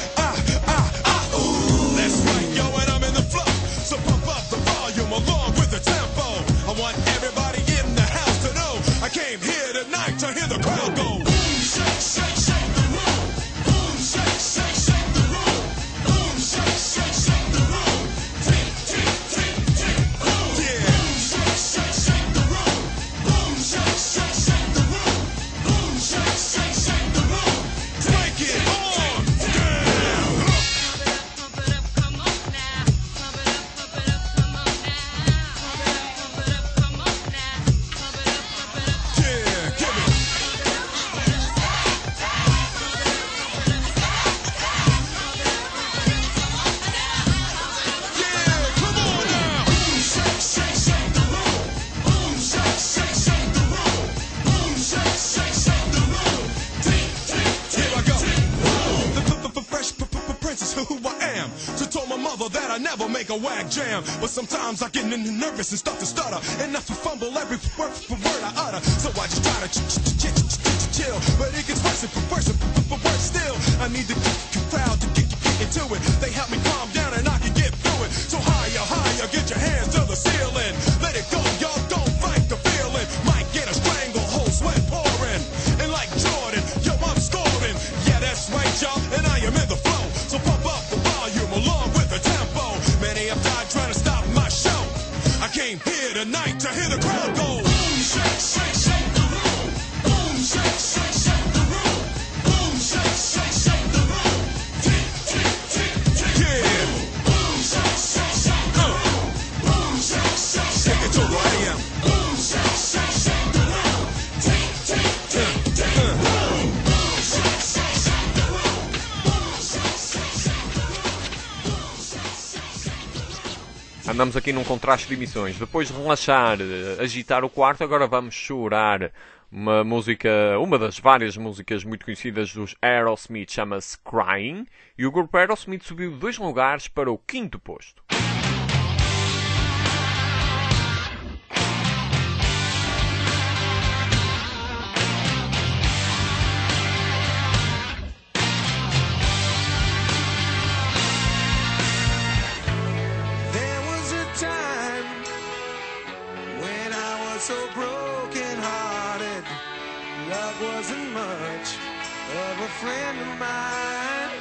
ooh. That's right, yo, and I'm in the flow. So pump up the volume along with the tempo. I want everybody in the house to know I came here tonight to hear the crowd go. Boom, shake, shake, shake the room. Boom, shake, shake, shake the room. Boom, shake, shake, shake the room. Tick, tick, tick, tick, boom. Yeah. Boom, shake, shake, shake the room. Boom, shake, shake, shake the room. Boom, shake, shake, shake the room. Break it on down. Pump it up, come on now. Pump it up, come on now. Pump it up, come on now. Pump it up. Yeah, give me. Yeah, come on now. Boom, shake, shake, shake the room. Boom, shake, shake, shake the room. Boom, shake, shake, shake the room. Tick, tick, tick. Here I go. The fresh princess who I am. She told my mother that I never make a whack jam. But sometimes I get nervous and start to stutter. And I fumble every word I utter. So I just try to chill. But it gets worse and worse still. I need the crowd to get into it. They help me calm down and I can get through it. So higher, higher, get your hands to the ceiling. Let it go, y'all, don't fight the feeling. Might get a stranglehold, sweat pouring. And like Jordan, yo, I'm scoring. Yeah, that's right, y'all, and I am in the flow. So pump up the volume along with the tempo. Many have died trying to stop my show. I came here tonight to hear the crowd go. Boom, shake, shake, shake the room. Boom, shake, shake, shake the room. Boom, shake, shake, shake the room. Tick, tick, tick, tick. Yeah. Boom, shake, shake, shake the room. Boom, shake, shake, shake it to who I am. Boom, shake, shake, shake the room. Tick, tick, tick, tick. Boom, boom, shake, shake, shake the room. Boom, shake, shake, shake the room. Boom, shake, shake, shake the room. Andamos aqui num contraste de emissões. Depois de relaxar, agitar o quarto, agora vamos chorar. Uma das várias músicas muito conhecidas dos Aerosmith chama-se Crying, e o grupo Aerosmith subiu 2 lugares para o 5º posto. There was a time when I was so broken hearted. Love wasn't much of a friend of mine.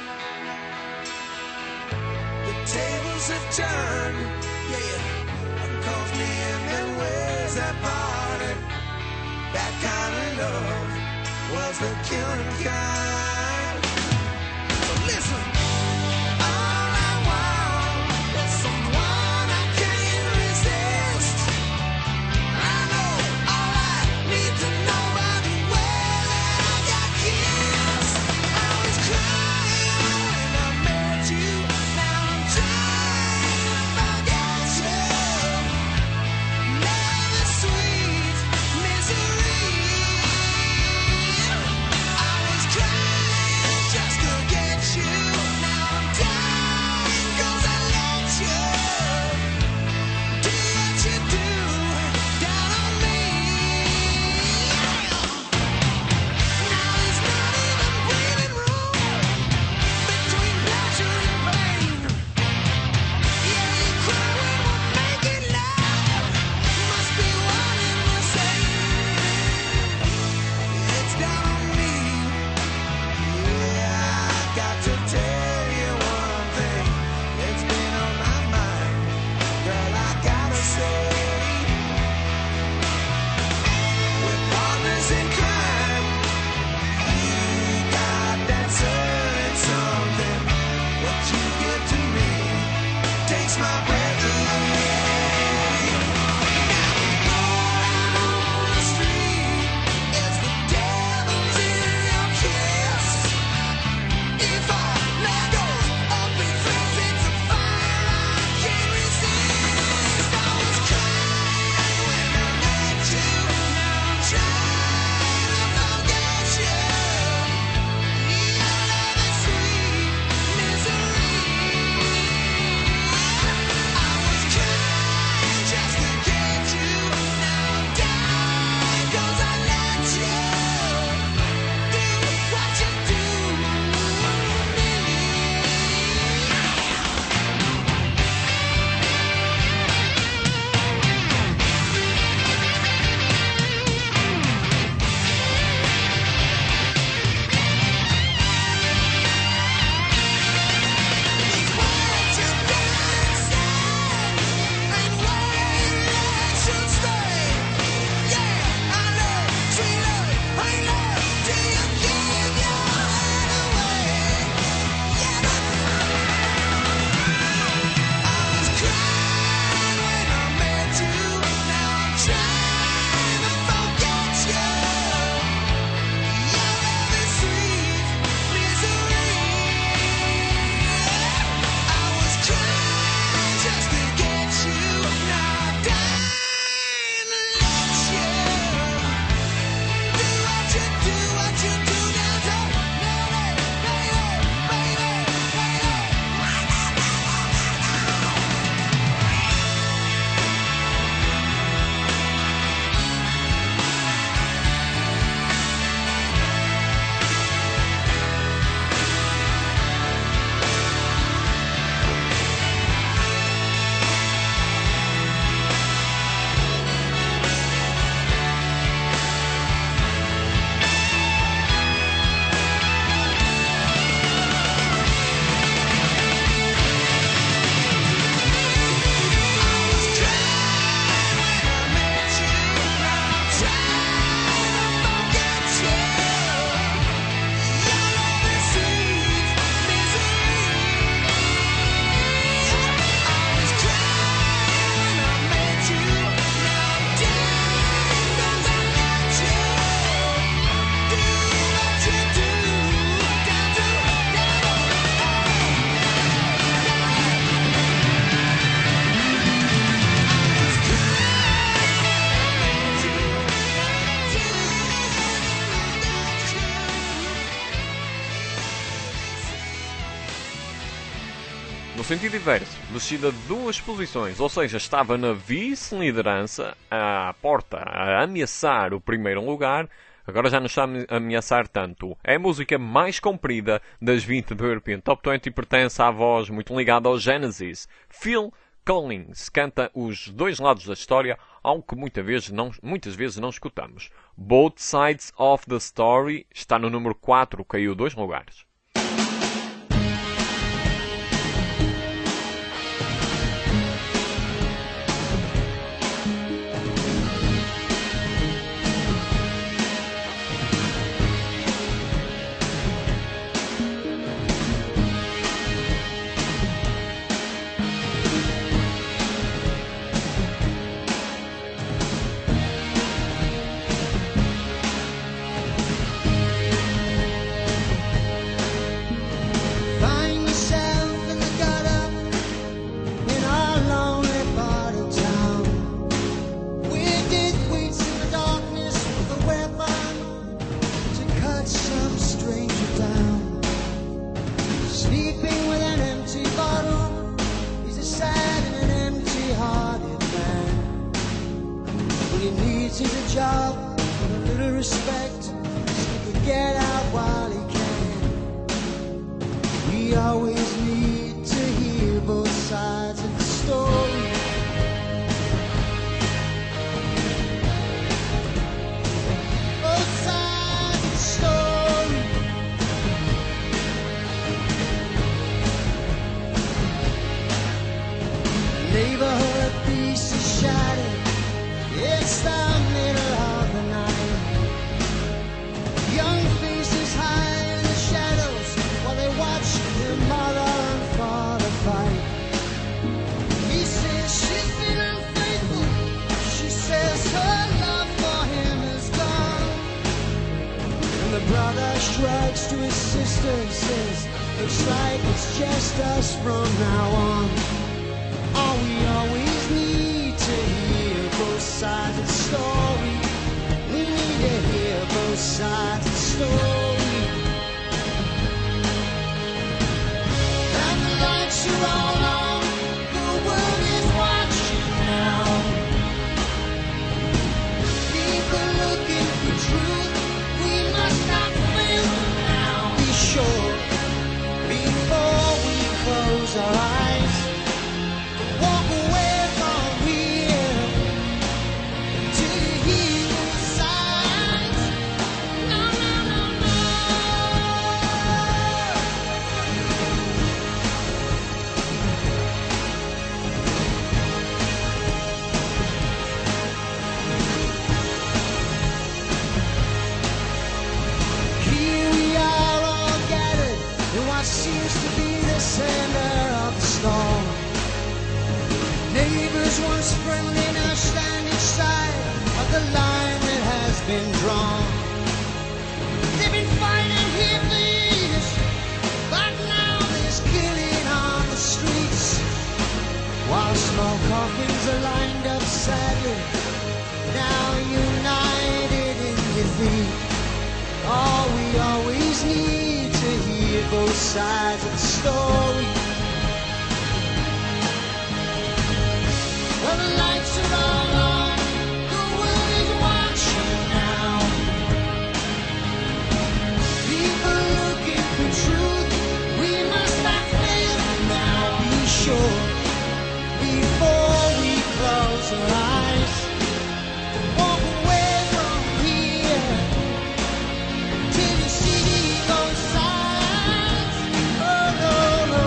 The tables have turned, yeah, cause me and their ways have parted. That kind of love was the killing kind. So listen. All I want is someone I can't resist. I know all I need to know by the way that I got kissed. I was crying when I met you. Now I'm trying to forget you. Never sweet misery. I was crying. sentido inverso, descida 2 posições, ou seja, estava na vice-liderança, à porta, a ameaçar o primeiro lugar, agora já não está a ameaçar tanto. É a música mais comprida das 20 do European Top 20 e pertence à voz muito ligada ao Genesis. Phil Collins canta os 2 lados da história, algo que muitas vezes não escutamos. Both Sides of the Story está no número 4, caiu 2 lugares. Find yourself in the gutter in our lonely part of town. Where death waits in the darkness with a weapon to cut some stranger down. Sleeping with an empty bottle, he's a sad and an empty-hearted man. But he needs his job and a little respect, so he can get out while he can. We always need to hear both sides of the story. Both sides of the story. Neighborhood peace is shattered. It's the middle of the night. Young faces hide in the shadows while they watch their mother and father fight. He says she's been unfaithful. She says her love for him is gone. And the brother shrugs to his sister and says, looks like it's just us from now on. All we always need to hear both sides of the story. We need to hear both sides of the story. And the lights are all on, the world is watching now. People looking for truth, we must not fail them now. Be sure, before we close our eyes, walk away from here until you hear the signs. No, no, no, no. Here we are all gathered in what seems to be the center of the storm. Neighbors once friendly now stand each side of the line that has been drawn. They've been fighting here for years, but now there's killing on the streets. While small coffins are lined up sadly, now united in defeat. All we always need to hear both sides of the story. Well, the lights are all on, the world is watching now. People looking for truth, we must not fail them now. Be sure, before we close our eyes, walk away from here till you see those signs. Oh, no, no,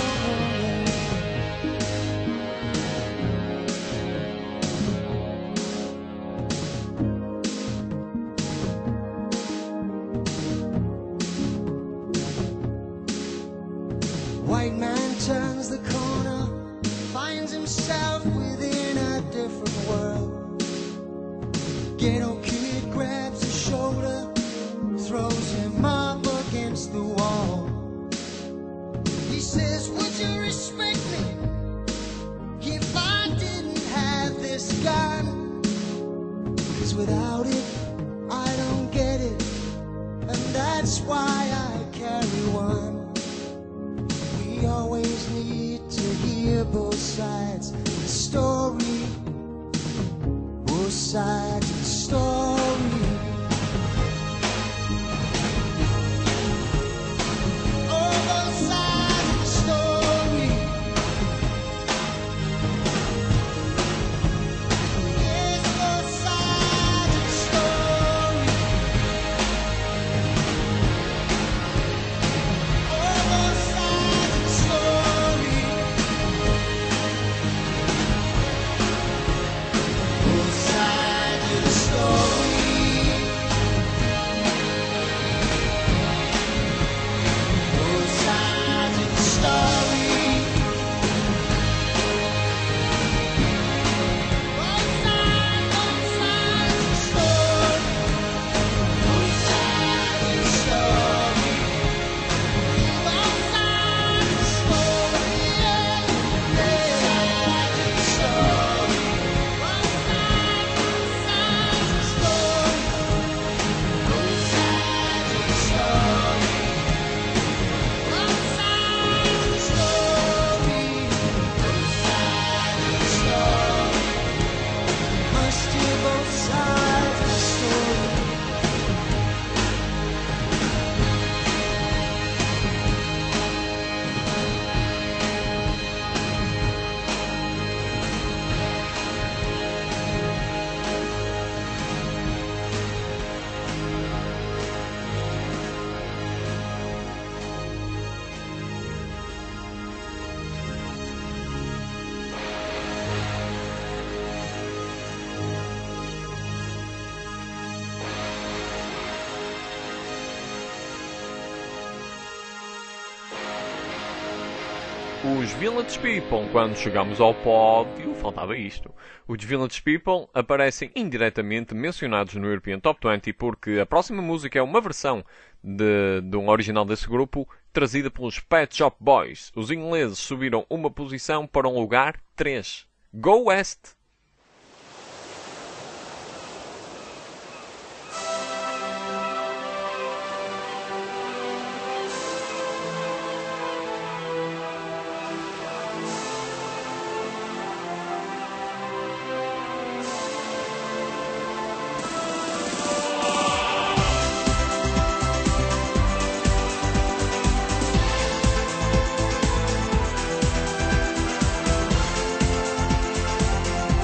no, no. White man turns the corner, finds himself within a different world. Ghetto kid grabs his shoulder, throws him up against the wall. He says, would you respect me if I didn't have this gun? 'Cause without it, I don't get it, and that's why I carry one. We always need to hear both sides of the story. Both sides of the story. Oh, both sides of the story. Yes, both sides of the story. Oh, both sides of the story. Both sides of the story. Both sides of the story. Both sides of the story. Both sides of the story. Both sides of the story. Both sides of the story. Both sides of the story. Both sides of the story. Both sides of the story. Both sides of the story. Must hear both sides of the story. Os Village People, quando chegamos ao pódio, faltava isto. Os Village People aparecem indiretamente mencionados no European Top 20 porque a próxima música é uma versão de um original desse grupo trazida pelos Pet Shop Boys. Os ingleses subiram uma posição para um lugar 3. Go West! Both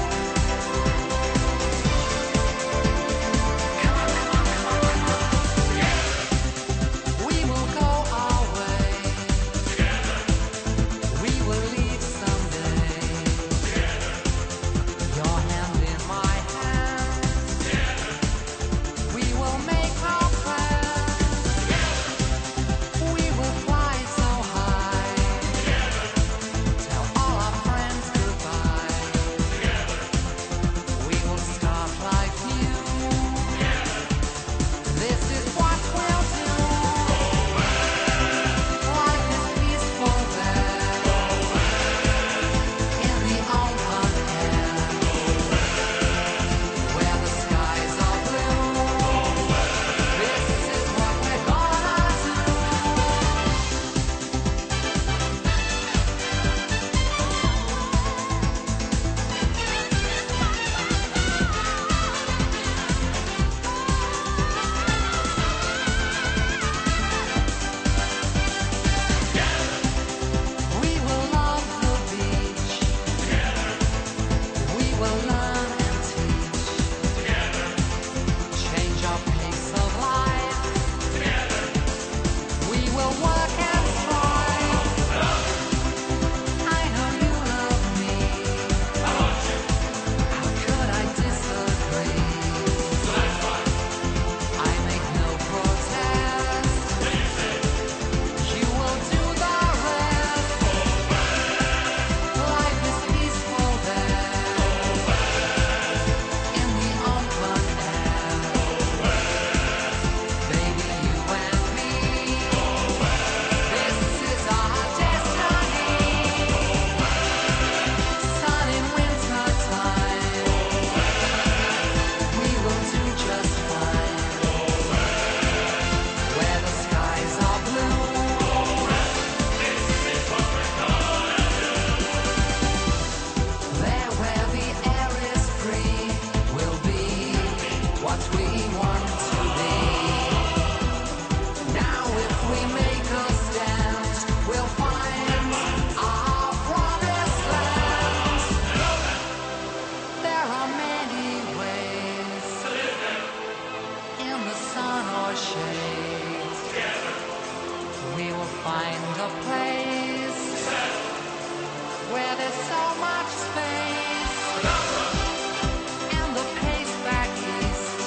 are many ways in the sun or shades. We will find a place where there's so much space. And the pace back east,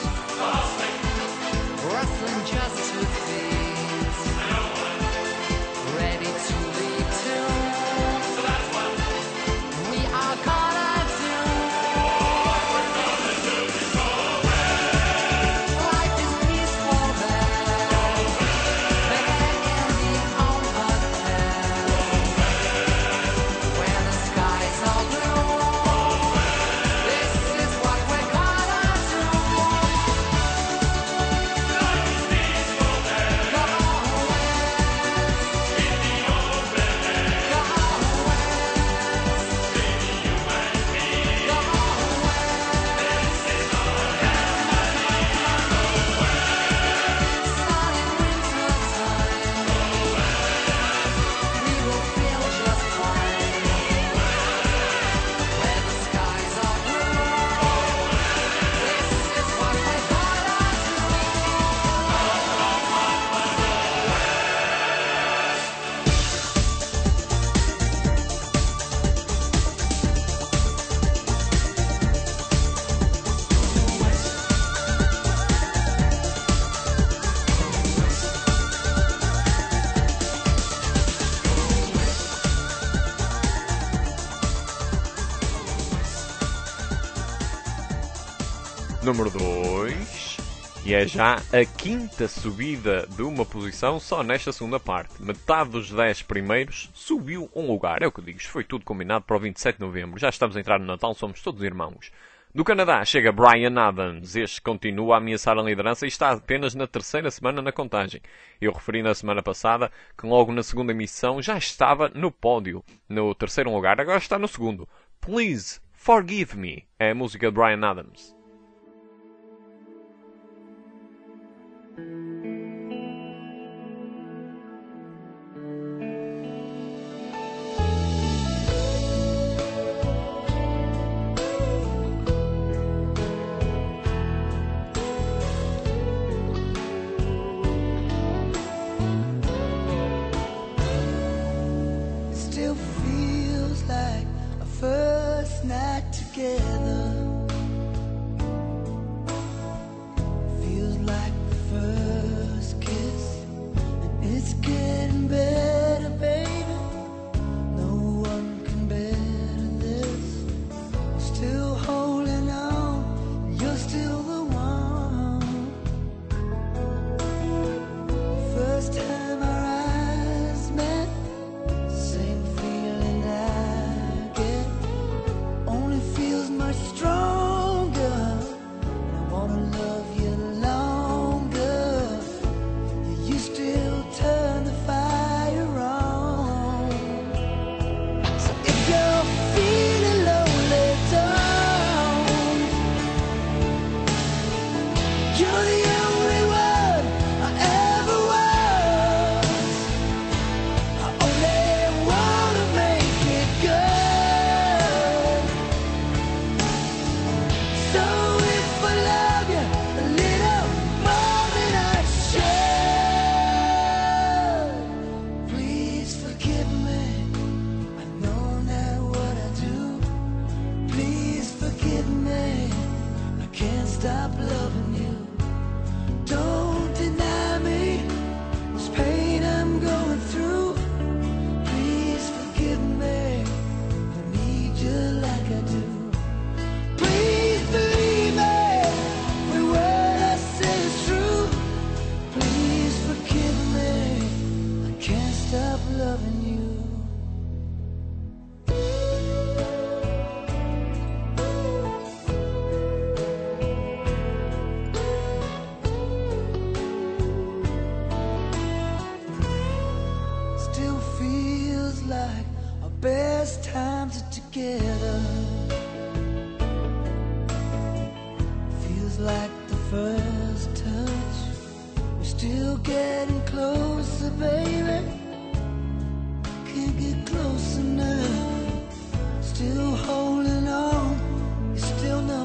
rustling just to please, ready to lead to. We are gonna do. Life is peaceful there. There in the home hotel, where the skies are blue. This is what we're gonna do. Life is peaceful there. Go west. In the open air. Go west. Baby, you and me. Go west. This is our destiny. Go west. Sun in winter time. Go west. We will feel just fine. Where the skies are blue. This is what we're gonna Número 2. E é já a quinta subida de uma posição só nesta segunda parte. Metade dos 10 primeiros subiu um lugar. É o que digo, isto foi tudo combinado para o 27 de novembro. Já estamos a entrar no Natal, somos todos irmãos. Do Canadá chega Bryan Adams. Este continua a ameaçar a liderança e está apenas na terceira semana na contagem. Eu referi na semana passada que logo na segunda emissão já estava no pódio. No terceiro lugar, agora está no segundo. Please Forgive Me é a música de Bryan Adams. It still feels like a first night together. Feels like the first kiss, and it's getting better, baby. No one can better this. I'm still holding on, you're still the one. First time our eyes met, same feeling I get, only feels much stronger. And I wanna love you longer. You still turn the fire on. So if you're feeling lonely, don't. You're the only one I ever was. I only wanna make it good. So if I love you a little more than I should, please forgive me. I know not what I do. Please forgive me. I can't stop loving you. Don't deny me this pain I'm going through. Please forgive me. I need you like I do. Please believe me. Every word I say is true. Please forgive me. I can't stop loving you. Still feels like our best times are together. Feels like the first touch. We're still getting closer, baby. Can't get close enough. Still holding on. You're still not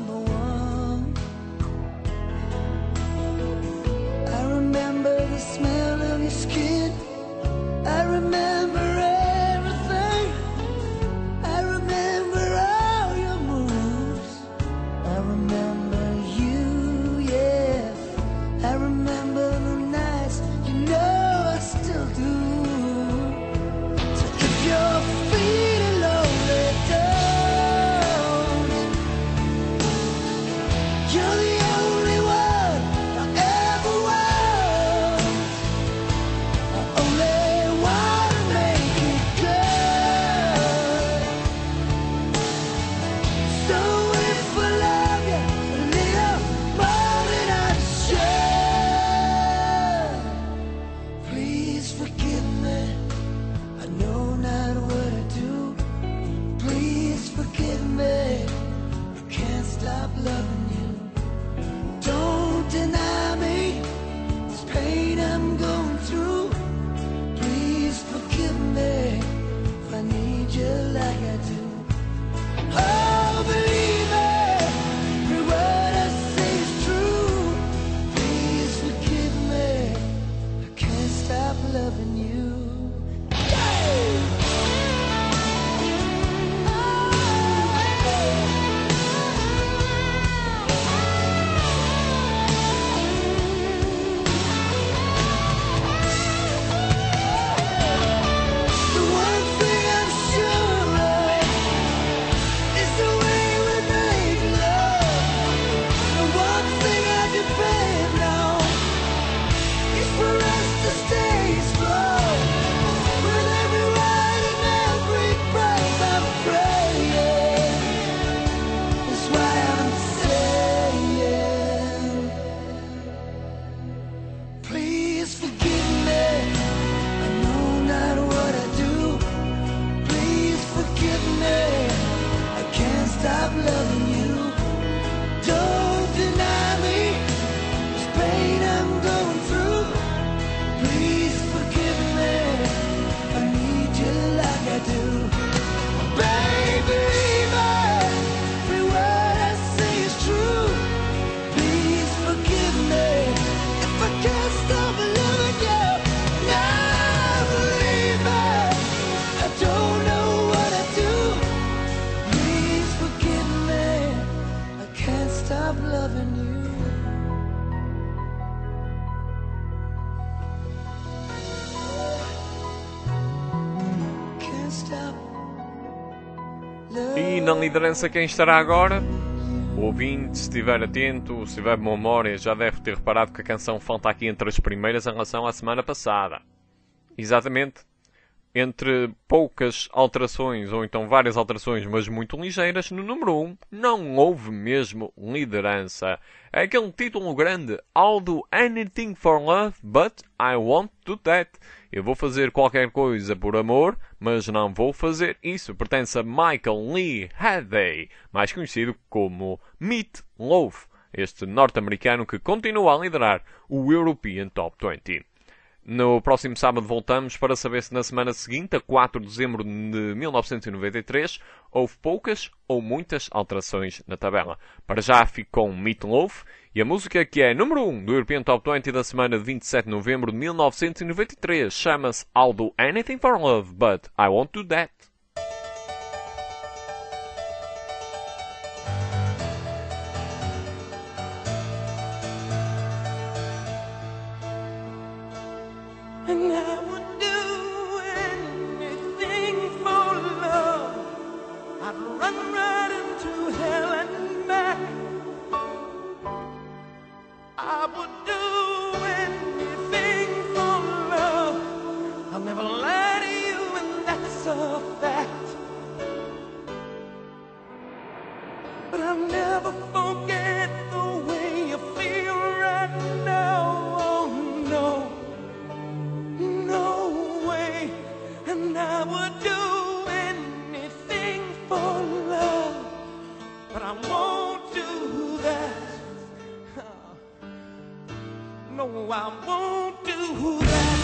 stop loving you. Can't stop E na liderança quem estará agora? O ouvinte, se estiver atento, se tiver boa memória, já deve ter reparado que a canção falta aqui entre as primeiras em relação à semana passada. Exatamente. Entre poucas alterações, ou então várias alterações, mas muito ligeiras, no número 1 não houve mesmo liderança. É aquele título grande, I'll do anything for love, but I won't do that. Eu vou fazer qualquer coisa por amor, mas não vou fazer isso. Pertence a Michael Lee Hadley, mais conhecido como Meat Loaf, este norte-americano que continua a liderar o European Top 20. No próximo sábado voltamos para saber se na semana seguinte, a 4 de dezembro de 1993, houve poucas ou muitas alterações na tabela. Para já fico com Meat Loaf e a música que é número 1 do European Top 20 da semana de 27 de novembro de 1993 chama-se I'll Do Anything for Love, but I Won't Do That. And I would do anything for love. I'd run right into hell and back. I would do anything for love. I'll never lie to you, and that's a fact. But I'll never forget the way you feel right now. Oh no. No way, and I would do anything for love, but I won't do that. No, I won't do that.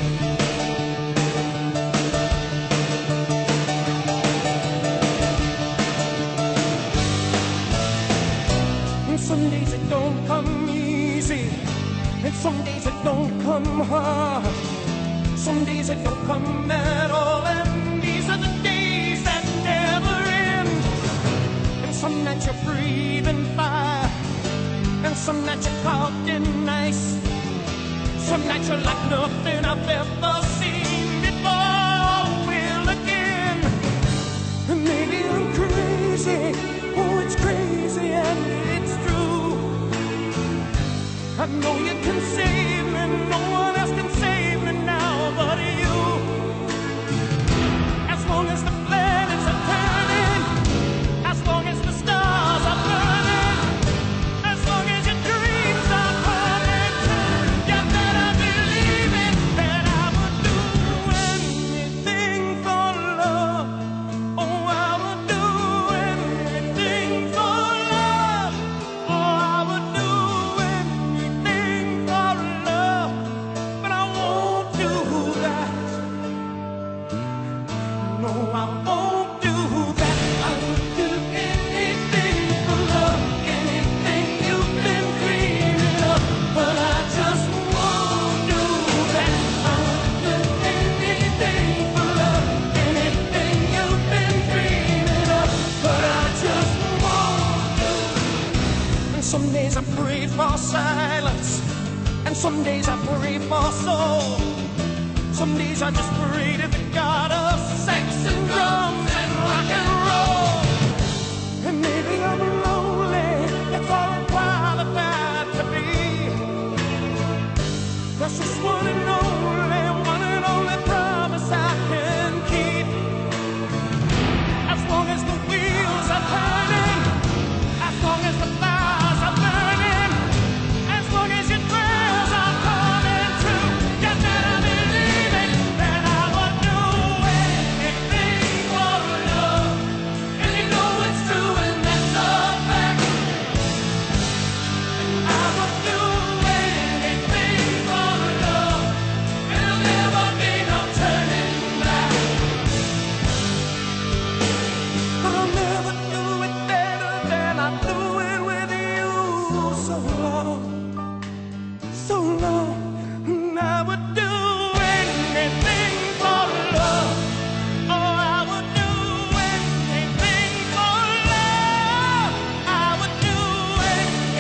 And some days it don't come easy, and some days it don't come hard. Some days it don't come at all, and these are the days that never end. And some nights you're breathing fire, and some nights you're caught in ice. Some nights you're like nothing I've ever seen before. Will again, and maybe I'm crazy. Oh, it's crazy and it's true. I know you can save me, no one else can save me now but you. As long as the planets are turning, as long as the stars are burning, as long as your dreams are coming true, you better believe it, that I would do anything for love. Oh, I would do anything for love. Oh, I would do anything for love, but I won't do that. No, I won't do that. I would do anything for love, anything you've been dreaming of, but I just won't do that. I would do anything for love, anything you've been dreaming of, but I just won't do. And some days I pray for silence, and some days I pray for soul. Some days I just pray to the God of sex and drums and rock and roll. And maybe I'm lonely, that's all I'm qualified to be. That's just one and only promise I can keep. As long as the wheels are turning, as long as the fires are burning, as long as your prayers are coming true, you better believe it, that I would do anything for love. And you know it's true, and that's a fact. I would do anything for love, and there'll never be no turning back. But I'll never do it better than I do it with you. So long, and I would do anything for love. Oh, I would do anything for love. I would do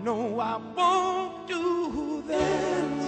No, I won't do that.